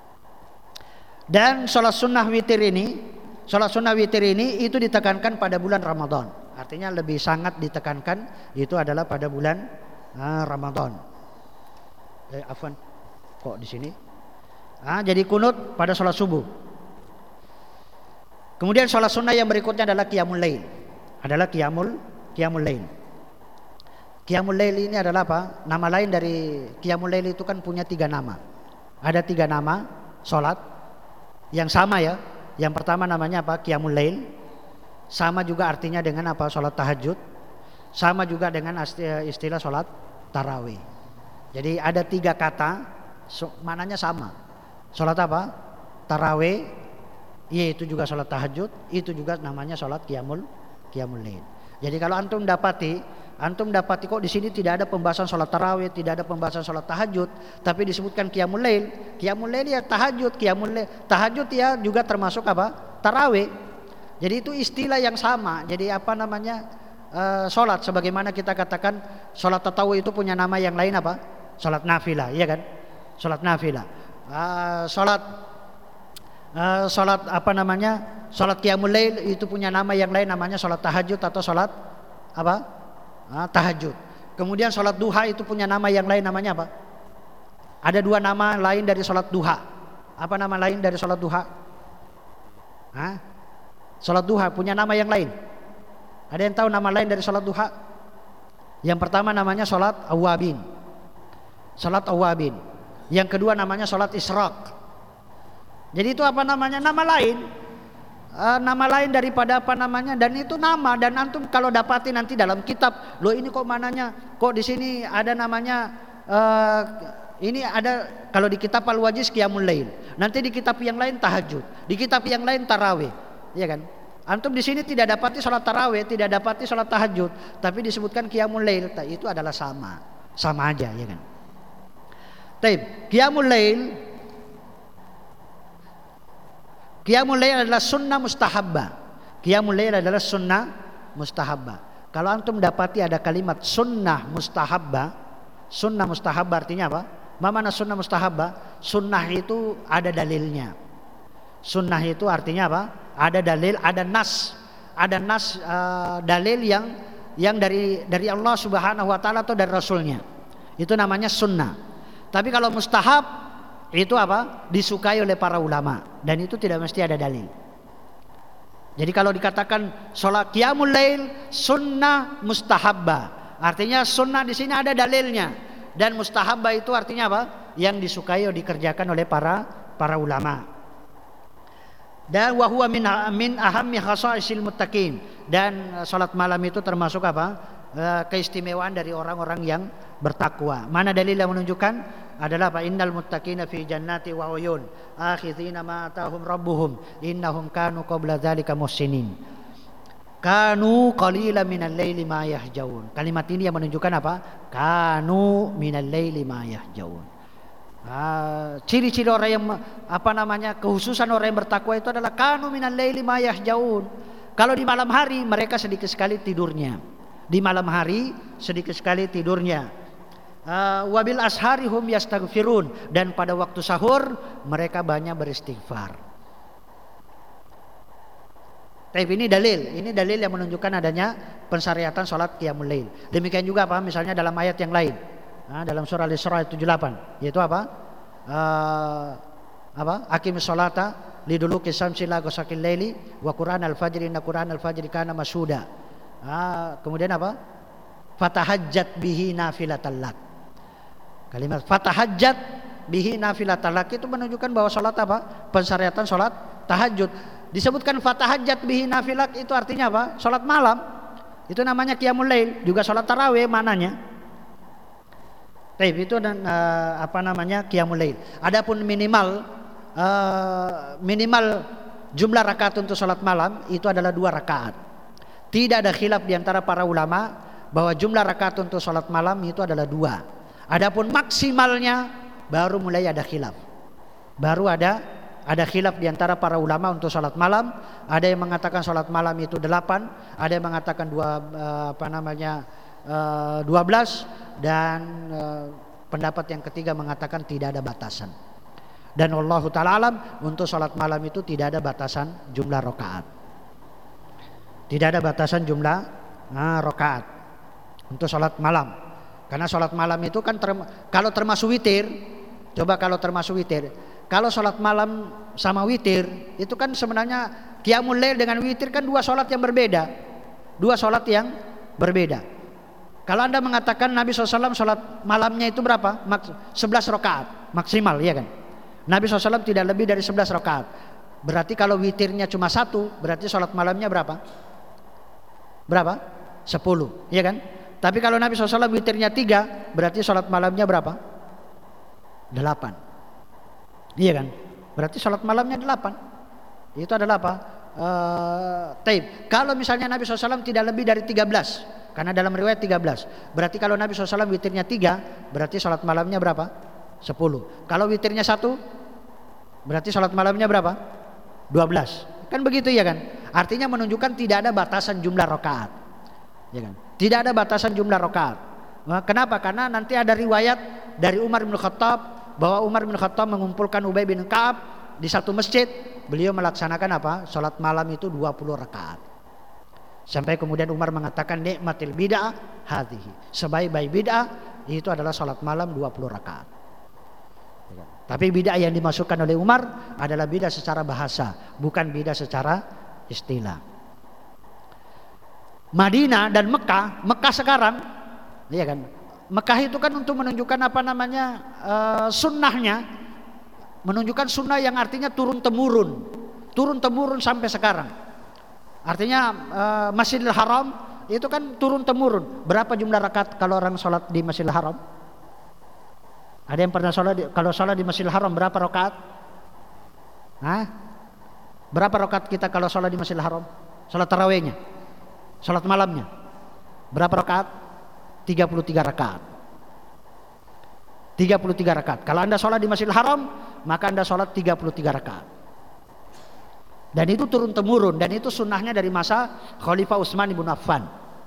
Dan sholat sunnah witir ini, sholat sunnah witir ini itu ditekankan pada bulan Ramadan. Artinya lebih sangat ditekankan itu adalah pada bulan Ah, Ramadan. Eh, afwan, kok di sini? Ah, jadi kunut pada sholat subuh. Kemudian sholat sunnah yang berikutnya adalah qiyamul lail. Adalah qiyamul qiyamul lail. Qiyamul lail ini adalah apa? Nama lain dari qiyamul lail itu kan punya tiga nama. Ada tiga nama sholat yang sama, ya. Yang pertama namanya apa? Qiyamul lail. Sama juga artinya dengan apa? Sholat tahajud. Sama juga dengan istilah sholat tarawih. Jadi ada tiga kata, so, maknanya sama. Sholat apa? Tarawih, yaitu juga sholat tahajud, itu juga namanya sholat qiyamul qiyamul lail. Jadi kalau antum dapati, antum dapati kok di sini tidak ada pembahasan sholat tarawih, tidak ada pembahasan sholat tahajud, tapi disebutkan qiyamul lail. Qiyamul lail ya tahajud, qiyamul lail tahajud ya juga termasuk apa? Tarawih. Jadi itu istilah yang sama. Jadi apa namanya? Uh, sholat sebagaimana kita katakan sholat tatawwu itu punya nama yang lain apa? Sholat nafilah, iya kan? Sholat nafilah. Uh, sholat uh, sholat apa namanya? Sholat qiyamul lail itu punya nama yang lain, namanya sholat tahajud atau sholat apa? Uh, tahajud. Kemudian sholat duha itu punya nama yang lain, namanya apa? Ada dua nama lain dari sholat duha. Apa nama lain dari sholat duha? Hah? Sholat duha punya nama yang lain. Ada yang tahu nama lain dari sholat duha? Yang pertama namanya sholat awabin. Sholat awabin. Yang kedua namanya sholat isyraq. Jadi itu apa namanya? Nama lain. uh, nama lain daripada apa namanya, dan itu nama, dan antum kalau dapati nanti dalam kitab, loh ini kok mananya, kok di sini ada namanya uh, ini ada, kalau di kitab Al-Wajiz Qiyamul Lail, nanti di kitab yang lain tahajud, di kitab yang lain tarawih, ya kan? Antum di sini tidak dapati sholat tarawih, tidak dapati sholat tahajud, tapi disebutkan Qiyamul Lail, itu adalah sama, sama aja, ya kan? Taib, Qiyamul Lail, Qiyamul Lail adalah sunnah mustahabbah. Qiyamul Lail adalah sunnah mustahabbah. Kalau antum dapati ada kalimat sunnah mustahabbah, sunnah mustahabbah artinya apa? Ma mana sunnah mustahabbah? Sunnah itu ada dalilnya. Sunnah itu artinya apa? Ada dalil, ada nas, ada nas uh, dalil yang yang dari dari Allah Subhanahu wa taala atau dari Rasulnya. Itu namanya sunnah. Tapi kalau mustahab itu apa? Disukai oleh para ulama, dan itu tidak mesti ada dalil. Jadi kalau dikatakan sholat qiyamul lail sunnah mustahabbah, artinya sunnah di sini ada dalilnya, dan mustahabbah itu artinya apa? Yang disukai atau dikerjakan oleh para para ulama. Dan wahwa min min ahammi khasaisil muttaqin, dan salat malam itu termasuk apa? Keistimewaan dari orang-orang yang bertakwa. Mana dalil yang menunjukkan? Adalah apa? Innal muttaqina fi jannati wa uyun akhizina ma atahum rabbuhum innahum kanu qabla dzalika muhsinin kanu qalilan minal laili ma yahjaun. Kalimat ini yang menunjukkan apa? Kanu minal laili ma yahjaun. Ah, ciri-ciri orang yang apa namanya, kehususan orang yang bertakwa itu adalah kanu minal laili ma yahjaun. Kalau di malam hari mereka sedikit sekali tidurnya. Di malam hari sedikit sekali tidurnya. Uh, wabil ashari hum yastaghfirun, dan pada waktu sahur mereka banyak beristighfar. Tapi ini dalil, ini dalil yang menunjukkan adanya pensyariatan salat qiyamul lail. Demikian juga apa? Misalnya dalam ayat yang lain. Nah, dalam surah Al-Isra tujuh puluh delapan, yaitu apa? Uh, apa? Aqimis sholata liduluki syamsi ila ghasaqil laili wa Qur'an al-fajri inna Qur'an al-fajri kana mashhuda. Ah, kemudian apa? Fatahajjat bihi nafilatan lak. Kalimat fatahajjat bihi nafilatan lak itu menunjukkan bahwa salat apa? Pensyariatan salat tahajud. Disebutkan fatahajjat bihi nafilak itu artinya apa? Salat malam. Itu namanya qiyamul lail, juga salat tarawih mananya. Baik, itu dan uh, apa namanya qiyamul lail. Adapun minimal uh, minimal jumlah rakaat untuk salat malam itu adalah dua rakaat. Tidak ada khilaf di antara para ulama bahwa jumlah rakaat untuk salat malam itu adalah dua. Adapun maksimalnya baru mulai ada khilaf. Baru ada ada khilaf di antara para ulama untuk salat malam. Ada yang mengatakan salat malam itu delapan, ada yang mengatakan dua uh, apa namanya uh, dua belas, dan uh, pendapat yang ketiga mengatakan tidak ada batasan. Dan wallahu taala alam, untuk salat malam itu tidak ada batasan jumlah rakaat. Tidak ada batasan jumlah nah, rakaat untuk salat malam. Karena salat malam itu kan term, kalau termasuk witir, coba kalau termasuk witir, kalau salat malam sama witir itu kan sebenarnya qiyamul lail dengan witir kan dua salat yang berbeda, dua salat yang berbeda. Kalau anda mengatakan Nabi shallallahu alaihi wasallam salat malamnya itu berapa? sebelas rakaat maksimal, ya kan? Nabi shallallahu alaihi wasallam tidak lebih dari sebelas rakaat. Berarti kalau witirnya cuma satu, berarti salat malamnya berapa? Berapa? sepuluh, ya kan? Tapi kalau Nabi shallallahu alaihi wasallam witirnya tiga, berarti salat malamnya berapa? delapan, iya kan? Berarti salat malamnya delapan. Itu adalah apa? Uh, taib. Kalau misalnya Nabi shallallahu alaihi wasallam tidak lebih dari tiga belas, karena dalam riwayat tiga belas, berarti kalau Nabi shallallahu alaihi wasallam witirnya tiga, berarti salat malamnya berapa? sepuluh. Kalau witirnya satu, berarti salat malamnya berapa? dua belas. Kan begitu, ya kan? Artinya menunjukkan tidak ada batasan jumlah rakaat, ya kan? Tidak ada batasan jumlah rakaat. Nah, kenapa? Karena nanti ada riwayat dari Umar bin Khattab bahwa Umar bin Khattab mengumpulkan Ubay bin Ka'ab di satu masjid. Beliau melaksanakan apa? Salat malam itu dua puluh rakaat. Sampai kemudian Umar mengatakan nikmatil bid'ah hadhihi. Sebaik-baik bid'ah itu adalah salat malam dua puluh rakaat. Tapi bid'ah yang dimasukkan oleh Umar adalah bid'ah secara bahasa, bukan bid'ah secara istilah. Madinah dan Mekah, Mekah sekarang, ya kan? Mekah itu kan untuk menunjukkan apa namanya uh, sunnahnya, menunjukkan sunnah yang artinya turun temurun. turun temurun sampai sekarang. Artinya uh, Masjidil Haram itu kan turun temurun. Berapa jumlah rakaat kalau orang sholat di Masjidil Haram? Ada yang pernah sholat di, kalau sholat di Masjidil Haram berapa rakaat? Hah? Berapa rakaat kita kalau sholat di Masjidil Haram? Sholat tarawihnya, sholat malamnya. Berapa rakaat? tiga puluh tiga rakaat. tiga puluh tiga rakaat. Kalau Anda sholat di Masjidil Haram, maka Anda sholat tiga puluh tiga rakaat. Dan itu turun temurun, dan itu sunnahnya dari masa Khalifah Utsman ibn Affan.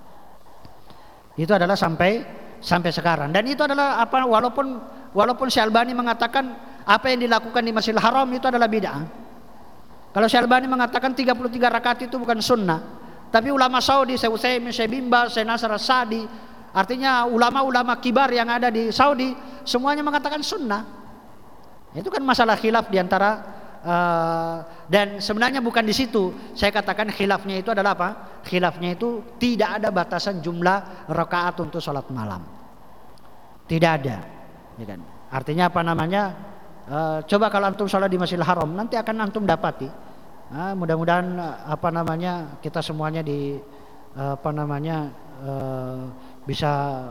Itu adalah sampai sampai sekarang. Dan itu adalah apa? Walaupun walaupun Syalbani mengatakan apa yang dilakukan di Masjidil Haram itu adalah bid'ah. Kalau Syalbani mengatakan tiga puluh tiga rakaat itu bukan sunnah, tapi ulama Saudi, Syekh Utsaimin, Syekh Bin Baz, Syekh Nasr As-Sa'di, artinya ulama-ulama kibar yang ada di Saudi semuanya mengatakan sunnah. Itu kan masalah khilaf diantara uh, dan sebenarnya bukan di situ. Saya katakan khilafnya itu adalah apa? Khilafnya itu tidak ada batasan jumlah rakaat untuk sholat malam. Tidak ada, ya kan? Artinya apa namanya? Uh, coba kalau antum sholat di Masjidil Haram, nanti akan antum dapati. Nah, mudah-mudahan apa namanya kita semuanya di apa namanya uh, bisa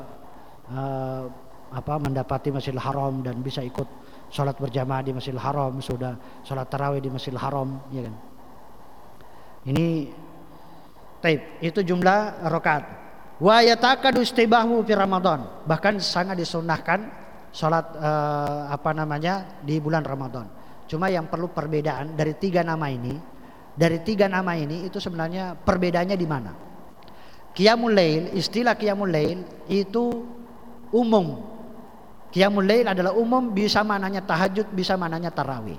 uh, apa mendapati Masjidil Haram dan bisa ikut sholat berjamaah di Masjidil Haram, sudah sholat tarawih di Masjidil Haram, ya kan? Ini taib, itu jumlah rakaat. Wa yatakadu istibahu fi Ramadan, bahkan sangat disunahkan sholat uh, apa namanya di bulan Ramadan. Cuma yang perlu perbedaan dari tiga nama ini, dari tiga nama ini itu sebenarnya perbedaannya di mana? Qiyamul Lail, istilah Qiyamul Lail itu umum. Qiyamul Lail adalah umum, bisa mananya tahajud, bisa mananya tarawih.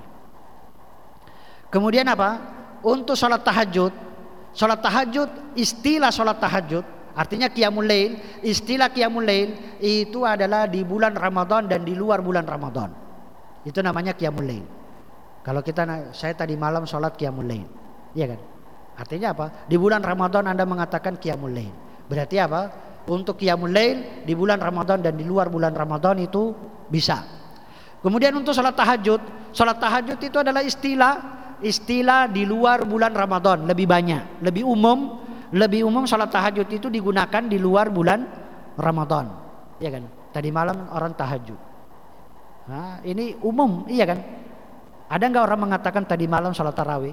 Kemudian apa? Untuk sholat tahajud, sholat tahajud, istilah sholat tahajud, artinya Qiyamul Lail, istilah Qiyamul Lail itu adalah di bulan Ramadan dan di luar bulan Ramadan. Itu namanya Qiyamul Lail. Kalau kita, saya tadi malam sholat Qiyamul Lail, iya kan? Artinya apa? Di bulan Ramadan Anda mengatakan Qiyamul Lail. Berarti apa? Untuk Qiyamul Lail di bulan Ramadan dan di luar bulan Ramadan itu bisa. Kemudian untuk sholat tahajud, sholat tahajud itu adalah istilah istilah di luar bulan Ramadan, lebih banyak, lebih umum, lebih umum sholat tahajud itu digunakan di luar bulan Ramadan, ya kan? Tadi malam orang tahajud. Nah, ini umum, iya kan? Ada nggak orang mengatakan tadi malam sholat tarawih?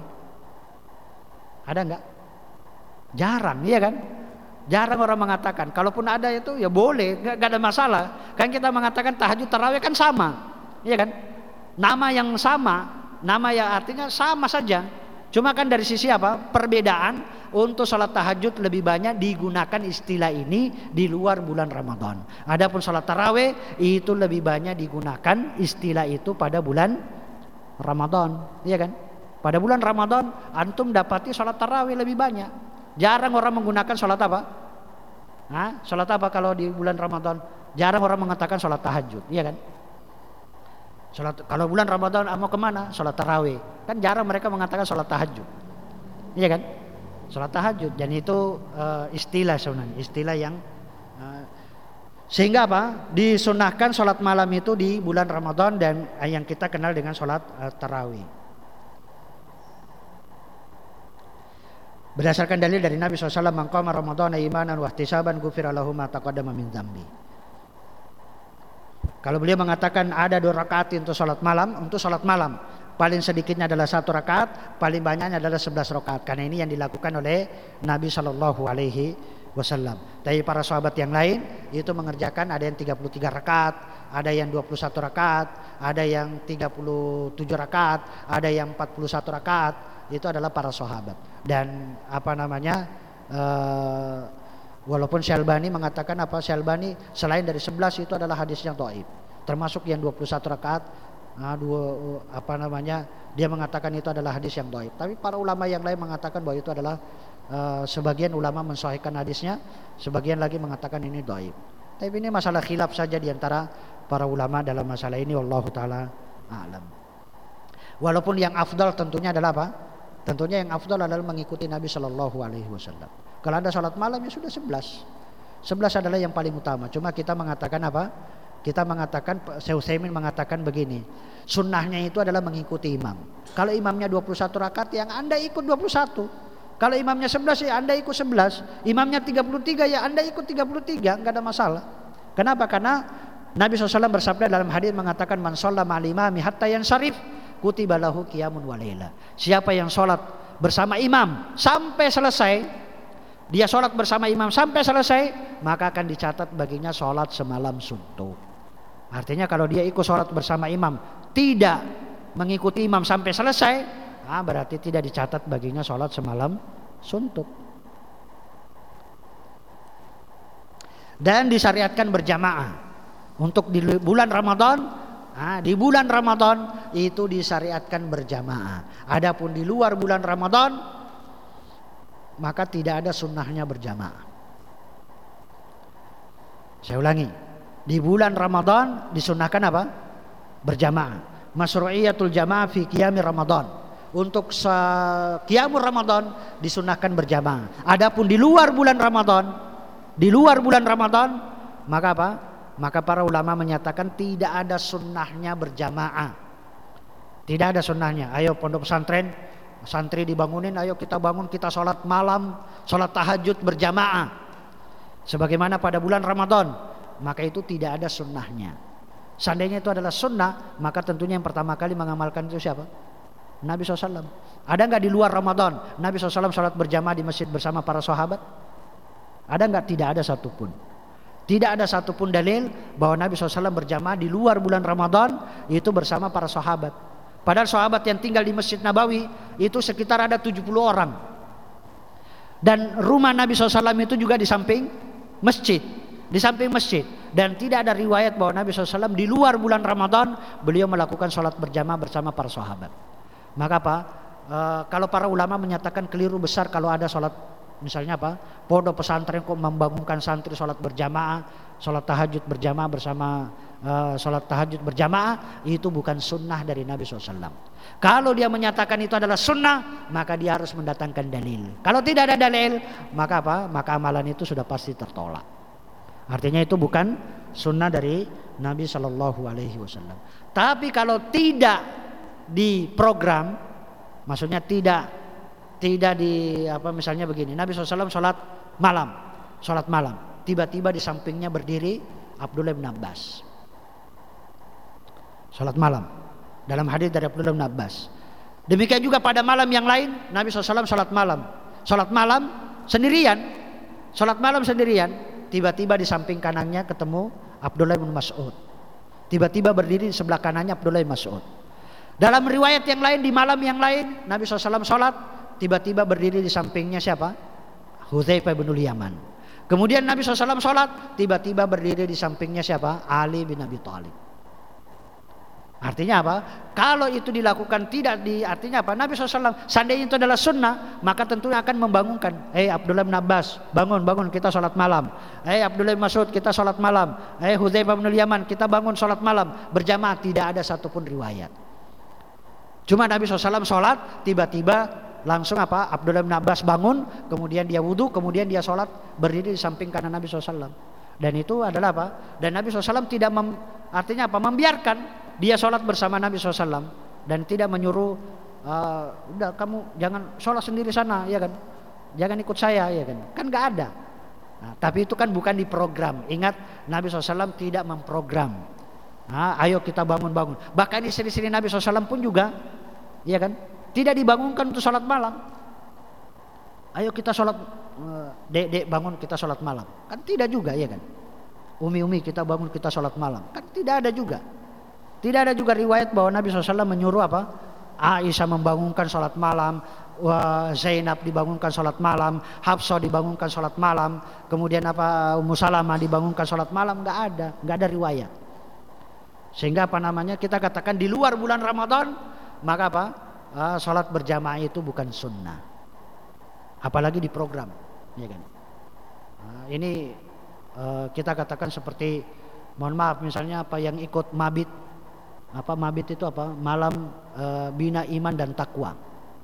Ada nggak? Jarang, iya kan? Jarang orang mengatakan. Kalaupun ada itu ya boleh, nggak, nggak ada masalah. Kan kita mengatakan tahajud tarawih kan sama, iya kan? Nama yang sama, nama yang artinya sama saja. Cuma kan dari sisi apa? Perbedaan, untuk sholat tahajud lebih banyak digunakan istilah ini di luar bulan Ramadan. Adapun sholat tarawih itu lebih banyak digunakan istilah itu pada bulan Ramadan, iya kan? Pada bulan Ramadan antum dapati sholat tarawih lebih banyak. Jarang orang menggunakan sholat apa? Hah? Sholat apa kalau di bulan Ramadan? Jarang orang mengatakan sholat tahajud, iya kan? Sholat, kalau bulan Ramadan mau kemana? Sholat tarawih. Kan jarang mereka mengatakan sholat tahajud, iya kan? Sholat tahajud, dan itu uh, istilah sebenarnya, istilah yang uh, sehingga apa? Disunahkan sholat malam itu di bulan Ramadan dan uh, yang kita kenal dengan sholat uh, tarawih. Berdasarkan dalil dari Nabi shallallahu alaihi wasallam, "Man qama Ramadhana imanan wa ihtisaban ghufira lahu ma taqaddama min dzambi." Kalau beliau mengatakan ada dua rakaat untuk sholat malam, untuk sholat malam paling sedikitnya adalah satu rakaat, paling banyaknya adalah sebelas rakaat. Karena ini yang dilakukan oleh Nabi shallallahu alaihi wasallam. Dari para sahabat yang lain itu mengerjakan ada yang tiga puluh tiga rakaat, ada yang dua puluh satu rakaat, ada yang tiga puluh tujuh rakaat, ada yang empat puluh satu rakaat. Itu adalah para sahabat. Dan apa namanya uh, walaupun Syalbani mengatakan apa, Syalbani selain dari sebelas itu adalah hadis yang dhaif, termasuk yang dua puluh satu rakaat, uh, dua apa namanya dia mengatakan itu adalah hadis yang dhaif. Tapi para ulama yang lain mengatakan bahwa itu adalah uh, sebagian ulama mensahihkan hadisnya, sebagian lagi mengatakan ini dhaif. Tapi ini masalah khilaf saja di antara para ulama dalam masalah ini, wallahu taala a'lam. Walaupun yang afdal tentunya adalah apa? Tentunya yang afdal adalah mengikuti Nabi Shallallahu Alaihi Wasallam. Kalau Anda sholat malam ya sudah sebelas. Sebelas adalah yang paling utama. Cuma kita mengatakan apa? kita mengatakan, Syekh Utsaimin mengatakan begini, sunnahnya itu adalah mengikuti imam. Kalau imamnya dua puluh satu rakaat, yang Anda ikut dua puluh satu. Kalau imamnya sebelas, ya Anda ikut sebelas. Imamnya tiga puluh tiga, ya Anda ikut tiga puluh tiga, enggak ada masalah. Kenapa? Karena Nabi shallallahu alaihi wasallam bersabda dalam hadis mengatakan, man shalla ma'al imami hatta yansharif kutiba lahu qiyamun wa laila. Siapa yang sholat bersama imam sampai selesai, dia sholat bersama imam sampai selesai, maka akan dicatat baginya sholat semalam suntuk. Artinya kalau dia ikut sholat bersama imam, tidak mengikuti imam sampai selesai, nah berarti tidak dicatat baginya sholat semalam suntuk. Dan disyariatkan berjamaah untuk di bulan Ramadan. Nah, di bulan Ramadan itu disyariatkan berjamaah. Adapun di luar bulan Ramadan, maka tidak ada sunnahnya berjamaah. Saya ulangi, di bulan Ramadan disunahkan apa? Berjamaah. Masyru'iyatul jamaah fi qiyami Ramadan. Untuk qiyamul Ramadan disunahkan berjamaah. Adapun di luar bulan Ramadan, di luar bulan Ramadan, maka apa? Maka para ulama menyatakan tidak ada sunnahnya berjamaah. Tidak ada sunnahnya. Ayo pondok pesantren, santri dibangunin, ayo kita bangun, kita sholat malam, sholat tahajud berjamaah sebagaimana pada bulan Ramadan, maka itu tidak ada sunnahnya. Seandainya itu adalah sunnah, maka tentunya yang pertama kali mengamalkan itu siapa? Nabi shallallahu alaihi wasallam. Ada nggak di luar Ramadan Nabi shallallahu alaihi wasallam sholat berjamaah di masjid bersama para sahabat? Ada nggak? Tidak ada satupun. Tidak ada satupun dalil bahwa Nabi shallallahu alaihi wasallam berjamaah di luar bulan Ramadan itu bersama para sahabat. Padahal sahabat yang tinggal di Masjid Nabawi itu sekitar ada tujuh puluh orang. Dan rumah Nabi shallallahu alaihi wasallam itu juga di samping masjid, di samping masjid. Dan tidak ada riwayat bahwa Nabi shallallahu alaihi wasallam di luar bulan Ramadan beliau melakukan sholat berjamaah bersama para sahabat. Maka apa? E, kalau para ulama menyatakan keliru besar kalau ada sholat, misalnya apa? Pondok pesantren kok membangunkan santri sholat berjamaah, sholat tahajud berjamaah bersama uh, sholat tahajud berjamaah, itu bukan sunnah dari Nabi shallallahu alaihi wasallam. Kalau dia menyatakan itu adalah sunnah, maka dia harus mendatangkan dalil. Kalau tidak ada dalil, maka apa? Maka amalan itu sudah pasti tertolak. Artinya itu bukan sunnah dari Nabi shallallahu alaihi wasallam. Tapi kalau tidak diprogram, maksudnya tidak Tidak di apa misalnya begini, Nabi shallallahu alaihi wasallam sholat malam, sholat malam, tiba-tiba di sampingnya berdiri Abdullah bin Abbas. Sholat malam, dalam hadis dari Abdullah bin Abbas. Demikian juga pada malam yang lain, Nabi shallallahu alaihi wasallam sholat malam, sholat malam sendirian, sholat malam sendirian, tiba-tiba di samping kanannya ketemu Abdullah bin Mas'ud. Tiba-tiba berdiri di sebelah kanannya Abdullah bin Mas'ud. Dalam riwayat yang lain, di malam yang lain, Nabi shallallahu alaihi wasallam sholat, tiba-tiba berdiri di sampingnya siapa? Hudzaifah bin Yaman. Kemudian Nabi shallallahu alaihi wasallam sholat, tiba-tiba berdiri di sampingnya siapa? Ali bin Abi Thalib. Artinya apa? Kalau itu dilakukan tidak di, artinya apa? Nabi shallallahu alaihi wasallam seandainya itu adalah sunnah, maka tentunya akan membangunkan. Eh hey, Abdullah bin Abbas, bangun, bangun, kita sholat malam. Eh hey, Abdullah bin Mas'ud, kita sholat malam. Eh hey, Hudzaifah bin Yaman, kita bangun sholat malam berjamaah. Tidak ada satupun riwayat. Cuma Nabi shallallahu alaihi wasallam sholat, tiba-tiba langsung apa? Abdullah bin Abbas bangun, kemudian dia wudhu, kemudian dia sholat berdiri di samping kanan Nabi shallallahu alaihi wasallam. Dan itu adalah apa? Dan Nabi shallallahu alaihi wasallam tidak mem, artinya apa? Membiarkan dia sholat bersama Nabi shallallahu alaihi wasallam dan tidak menyuruh, uh, udah kamu jangan sholat sendiri sana, ya kan? Jangan ikut saya, ya kan? Kan nggak ada. Nah, tapi itu kan bukan di program. Ingat, Nabi shallallahu alaihi wasallam tidak memprogram. Nah, ayo kita bangun-bangun. Bahkan istri-istri Nabi shallallahu alaihi wasallam pun juga, ya kan? Tidak dibangunkan untuk sholat malam. Ayo kita sholat, dek dek bangun kita sholat malam. Kan tidak juga, ya kan? Umi umi kita bangun kita sholat malam. Kan tidak ada juga. Tidak ada juga riwayat bahwa Nabi shallallahu alaihi wasallam menyuruh apa? Aisyah membangunkan sholat malam, Zainab dibangunkan sholat malam, Hafsah dibangunkan sholat malam, kemudian apa? Ummu Salamah dibangunkan sholat malam. Nggak ada, nggak ada riwayat. Sehingga apa namanya? Kita katakan di luar bulan Ramadan, maka apa? Uh, sholat berjamaah itu bukan sunnah, apalagi di program, ya kan? Uh, ini uh, kita katakan seperti, mohon maaf misalnya apa yang ikut mabit, apa mabit itu apa? Malam uh, bina iman dan takwa.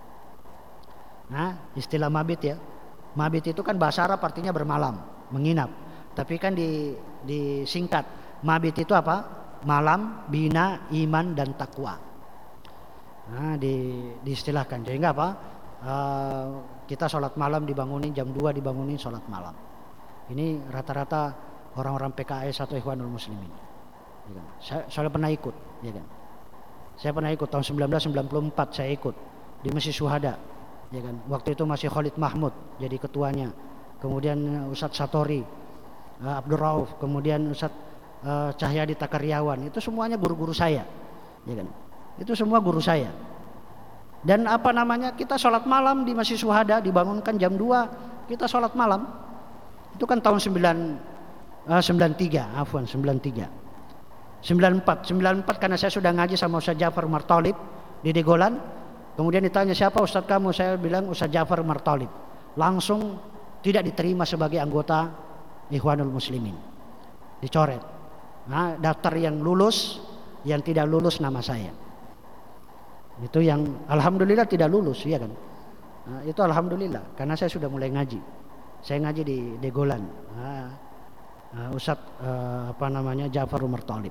Nah, istilah mabit ya, mabit itu kan bahasa Arab artinya bermalam, menginap, tapi kan di disingkat Mabit itu apa? Malam, bina, iman dan takwa. Nah, di, diistilahkan. Jadi enggak apa? Uh, kita sholat malam dibangunin jam dua dibangunin sholat malam. Ini rata-rata orang-orang P K S atau Ikhwanul Muslimin. Ya kan? Saya, saya pernah ikut, ya kan? Saya pernah ikut tahun seribu sembilan ratus sembilan puluh empat saya ikut di Masjid Syuhada, ya kan? Waktu itu masih Khalid Mahmud jadi ketuanya. Kemudian Ustadz Satori, uh, Abdul Rauf, kemudian Ustadz uh, Cahyadi Takaryawan. Itu semuanya guru-guru saya, ya kan? Itu semua guru saya. Dan apa namanya? Kita sholat malam di Masjid Syuhada, dibangunkan jam dua, kita sholat malam. Itu kan tahun sembilan puluh tiga, afwan sembilan puluh tiga. sembilan puluh empat, sembilan puluh empat karena saya sudah ngaji sama Ustaz Ja'far Martalib di Degolan. Kemudian ditanya siapa Ustaz kamu, saya bilang Ustaz Ja'far Martalib. Langsung tidak diterima sebagai anggota Ikhwanul Muslimin. Dicoret. Nah, daftar yang lulus, yang tidak lulus nama saya. Itu yang alhamdulillah tidak lulus, ya kan? Nah, itu alhamdulillah karena saya sudah mulai ngaji. Saya ngaji di Degolan. Nah, uh, Ustaz uh, apa namanya Ja'far Martalib.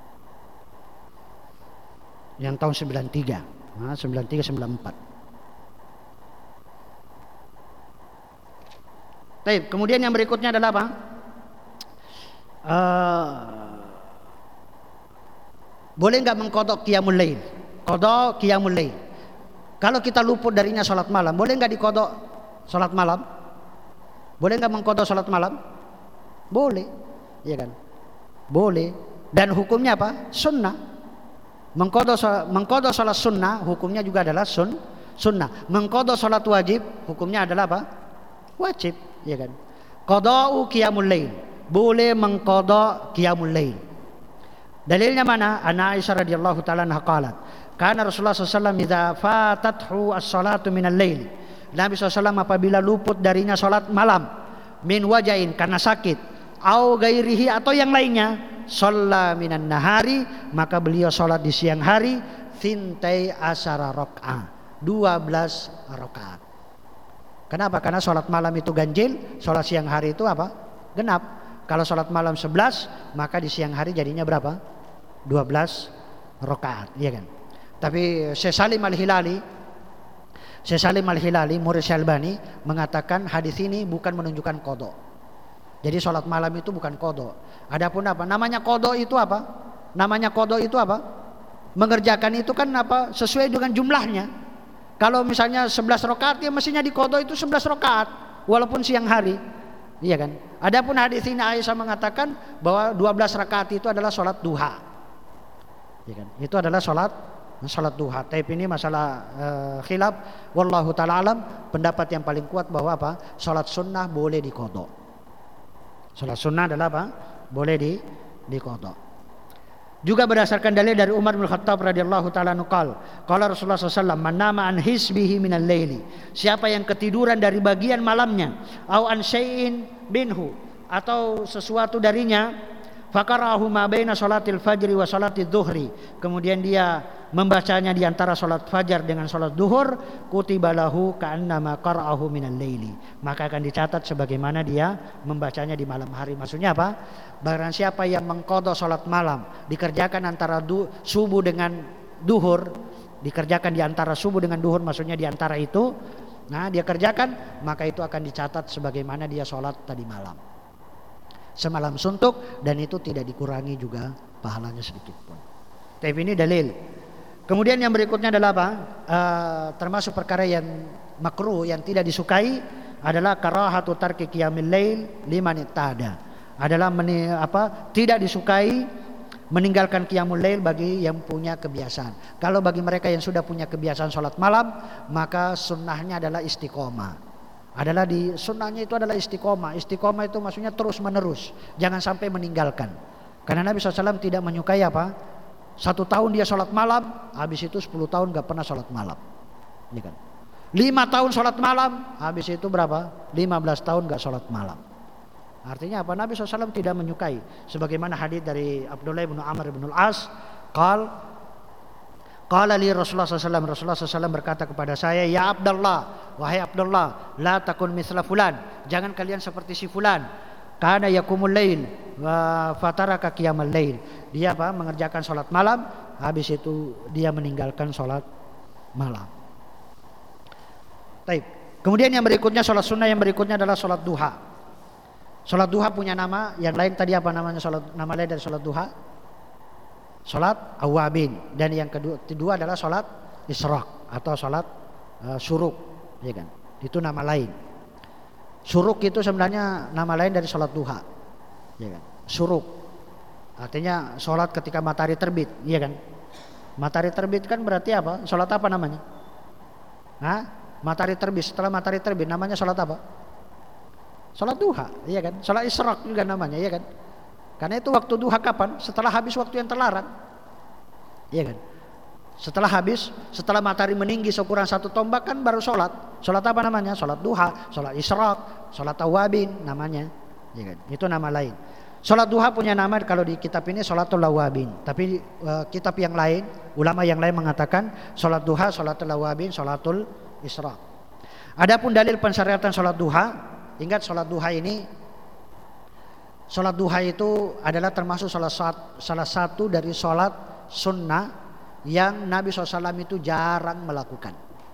Yang tahun sembilan puluh tiga, nah, sembilan puluh tiga sembilan puluh empat. Baik, kemudian yang berikutnya adalah apa? Uh, boleh nggak mengkodok qiyamul lail? Kodok qiyamul lail. Kalau kita luput darinya sholat malam, boleh nggak dikodok sholat malam? Boleh nggak mengkodok sholat malam? Boleh, ya kan? Boleh. Dan hukumnya apa? Sunnah. Mengkodok mengkodok sholat sunnah, hukumnya juga adalah sun, sunnah. Mengkodok sholat wajib, hukumnya adalah apa? Wajib, ya kan? Qada'u qiyamul lail. Boleh mengkodok qiyamul lail. Dalilnya mana? Ana Aisyah radhiyallahu taala anha qalat, kana Rasulullah sallallahu alaihi wasallam idza fatathu as-salatu minal lail. Nabi sallallahu alaihi wasallam apabila luput darinya salat malam min wajain karena sakit, au gairihi atau yang lainnya, shalla minan nahari, maka beliau salat di siang hari thintai asyara rakaat, dua belas rakaat. Kenapa? Karena salat malam itu ganjil, salat siang hari itu apa? Genap. Kalau salat malam sebelas, maka di siang hari jadinya berapa? dua belas rakaat, ya kan? Tapi Syekh Salim Al-Hilali, Syekh Salim Al-Hilali murid Syalbani mengatakan hadis ini bukan menunjukkan qada. Jadi salat malam itu bukan qada. Adapun apa? Namanya qada itu apa? Namanya qada itu apa? Mengerjakan itu kan apa? Sesuai dengan jumlahnya. Kalau misalnya sebelas rakaat, ya mestinya di qada itu sebelas rakaat walaupun siang hari. Iya kan? Adapun hadis ini Aisyah mengatakan bahwa dua belas rakaat itu adalah salat duha. Ya kan? Itu adalah salat salat duha. Tapi ini masalah uh, khilaf, wallahu taala alam. Pendapat yang paling kuat bahwa apa? Salat sunnah boleh diqadha. Salat sunnah adalah apa? Boleh di diqadha. Juga berdasarkan dalil dari Umar bin Khattab radhiyallahu taala anhu qala, qala Rasulullah sallallahu alaihi wasallam, "Man nama an hisbihi minal laili." Siapa yang ketiduran dari bagian malamnya, au an syai'in minhu, atau sesuatu darinya, fakarahu ma baina salatil fajri wa salatidz zuhri, kemudian dia membacanya di antara salat fajar dengan salat zuhur, kutiba lahu ka'annama qara'ahu minal laili, maka akan dicatat sebagaimana dia membacanya di malam hari. Maksudnya apa? Barang siapa yang mengqadha salat malam, dikerjakan antara du, subuh dengan duhur, dikerjakan di antara subuh dengan duhur, maksudnya di antara itu, nah dia kerjakan, maka itu akan dicatat sebagaimana dia salat tadi malam, semalam suntuk, dan itu tidak dikurangi juga pahalanya sedikit pun. Tapi ini dalil. Kemudian yang berikutnya adalah apa? Uh, termasuk perkara yang makruh, yang tidak disukai adalah karahatu tarki qiyamil lail liman ittada. Adalah meni, apa? Tidak disukai meninggalkan qiyamul lail bagi yang punya kebiasaan. Kalau bagi mereka yang sudah punya kebiasaan sholat malam, maka sunnahnya adalah istiqomah. Adalah di sunnahnya itu adalah istiqomah. Istiqomah itu maksudnya terus menerus, jangan sampai meninggalkan. Karena Nabi shallallahu alaihi wasallam tidak menyukai apa? Satu tahun dia sholat malam, habis itu sepuluh tahun gak pernah sholat malam. Ini kan. Lima tahun sholat malam, habis itu berapa? Lima belas tahun gak sholat malam. Artinya apa? Nabi shallallahu alaihi wasallam tidak menyukai. Sebagaimana hadits dari Abdullah bin Amr bin Al-As, qal qala li Rasulullah sallallahu alaihi wasallam, Rasulullah sallallahu alaihi wasallam berkata kepada saya, ya Abdullah, wahai Abdullah, la takun misla fulan, jangan kalian seperti si fulan, kana yakumul lail, wa fataraka qiyamal lail. Dia apa? Mengerjakan salat malam, habis itu dia meninggalkan salat malam. Baik. Kemudian yang berikutnya salat sunnah yang berikutnya adalah salat duha. Salat duha punya nama yang lain tadi apa namanya salat nama lain dari salat duha? Salat awabin. Dan yang kedua, kedua adalah salat isyraq atau salat uh, syuruk, ya kan? Itu nama lain. Syuruk itu sebenarnya nama lain dari salat duha, ya kan? Syuruk artinya salat ketika matahari terbit, ya kan? Matahari terbit kan berarti apa? Salat apa namanya? Hah? Matahari terbit, setelah matahari terbit namanya salat apa? Salat duha, iya kan? Salat isyraq juga namanya, iya kan? Karena itu waktu duha kapan? Setelah habis waktu yang terlarang, iya kan? Setelah habis, setelah matahari meninggi seukuran satu tombak kan baru salat. Salat apa namanya? Salat duha, salat isyraq, salat awabin namanya, iya kan? Itu nama lain. Salat duha punya nama kalau di kitab ini salatul awabin. Tapi uh, kitab yang lain, ulama yang lain mengatakan salat duha, salatul awabin, salatul isyraq. Adapun dalil pensyariatan salat duha, ingat salat duha ini, salat duha itu adalah termasuk salah satu, salah satu dari salat sunnah yang Nabi shallallahu alaihi wasallam itu jarang melakukan.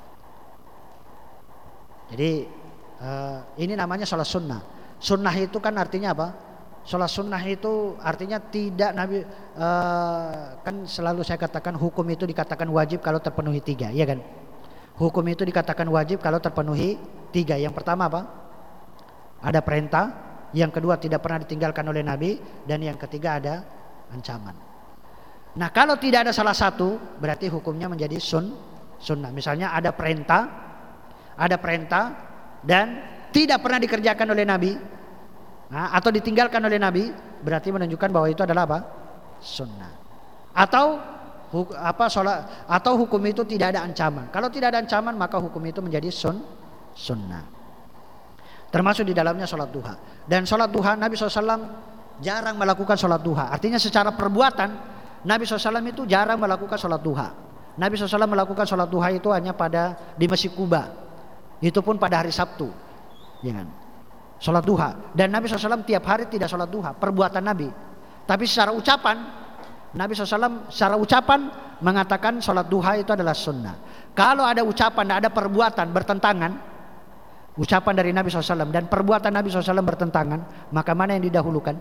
Jadi uh, ini namanya salat sunnah. Sunnah itu kan artinya apa? Salat sunnah itu artinya tidak Nabi uh, kan selalu saya katakan hukum itu dikatakan wajib kalau terpenuhi tiga, ya kan? Hukum itu dikatakan wajib kalau terpenuhi tiga. Yang pertama apa? Ada perintah. Yang kedua tidak pernah ditinggalkan oleh Nabi. Dan yang ketiga ada ancaman. Nah kalau tidak ada salah satu berarti hukumnya menjadi sun, sunnah. Misalnya ada perintah, ada perintah dan tidak pernah dikerjakan oleh Nabi, nah, atau ditinggalkan oleh Nabi, berarti menunjukkan bahwa itu adalah apa? Sunnah. Atau huk, apa sholat, atau hukum itu tidak ada ancaman. Kalau tidak ada ancaman maka hukum itu menjadi sun, sunnah. Termasuk di dalamnya sholat duha. Dan sholat duha Nabi shallallahu alaihi wasallam jarang melakukan sholat duha. Artinya secara perbuatan Nabi shallallahu alaihi wasallam itu jarang melakukan sholat duha. Nabi shallallahu alaihi wasallam melakukan sholat duha itu hanya pada di Masjid Quba. Itu pun pada hari Sabtu, ya kan? Sholat duha. Dan Nabi shallallahu alaihi wasallam tiap hari tidak sholat duha, perbuatan Nabi. Tapi secara ucapan Nabi shallallahu alaihi wasallam secara ucapan mengatakan sholat duha itu adalah sunnah. Kalau ada ucapan, ada perbuatan bertentangan, ucapan dari Nabi shallallahu alaihi wasallam dan perbuatan Nabi shallallahu alaihi wasallam bertentangan, maka mana yang didahulukan?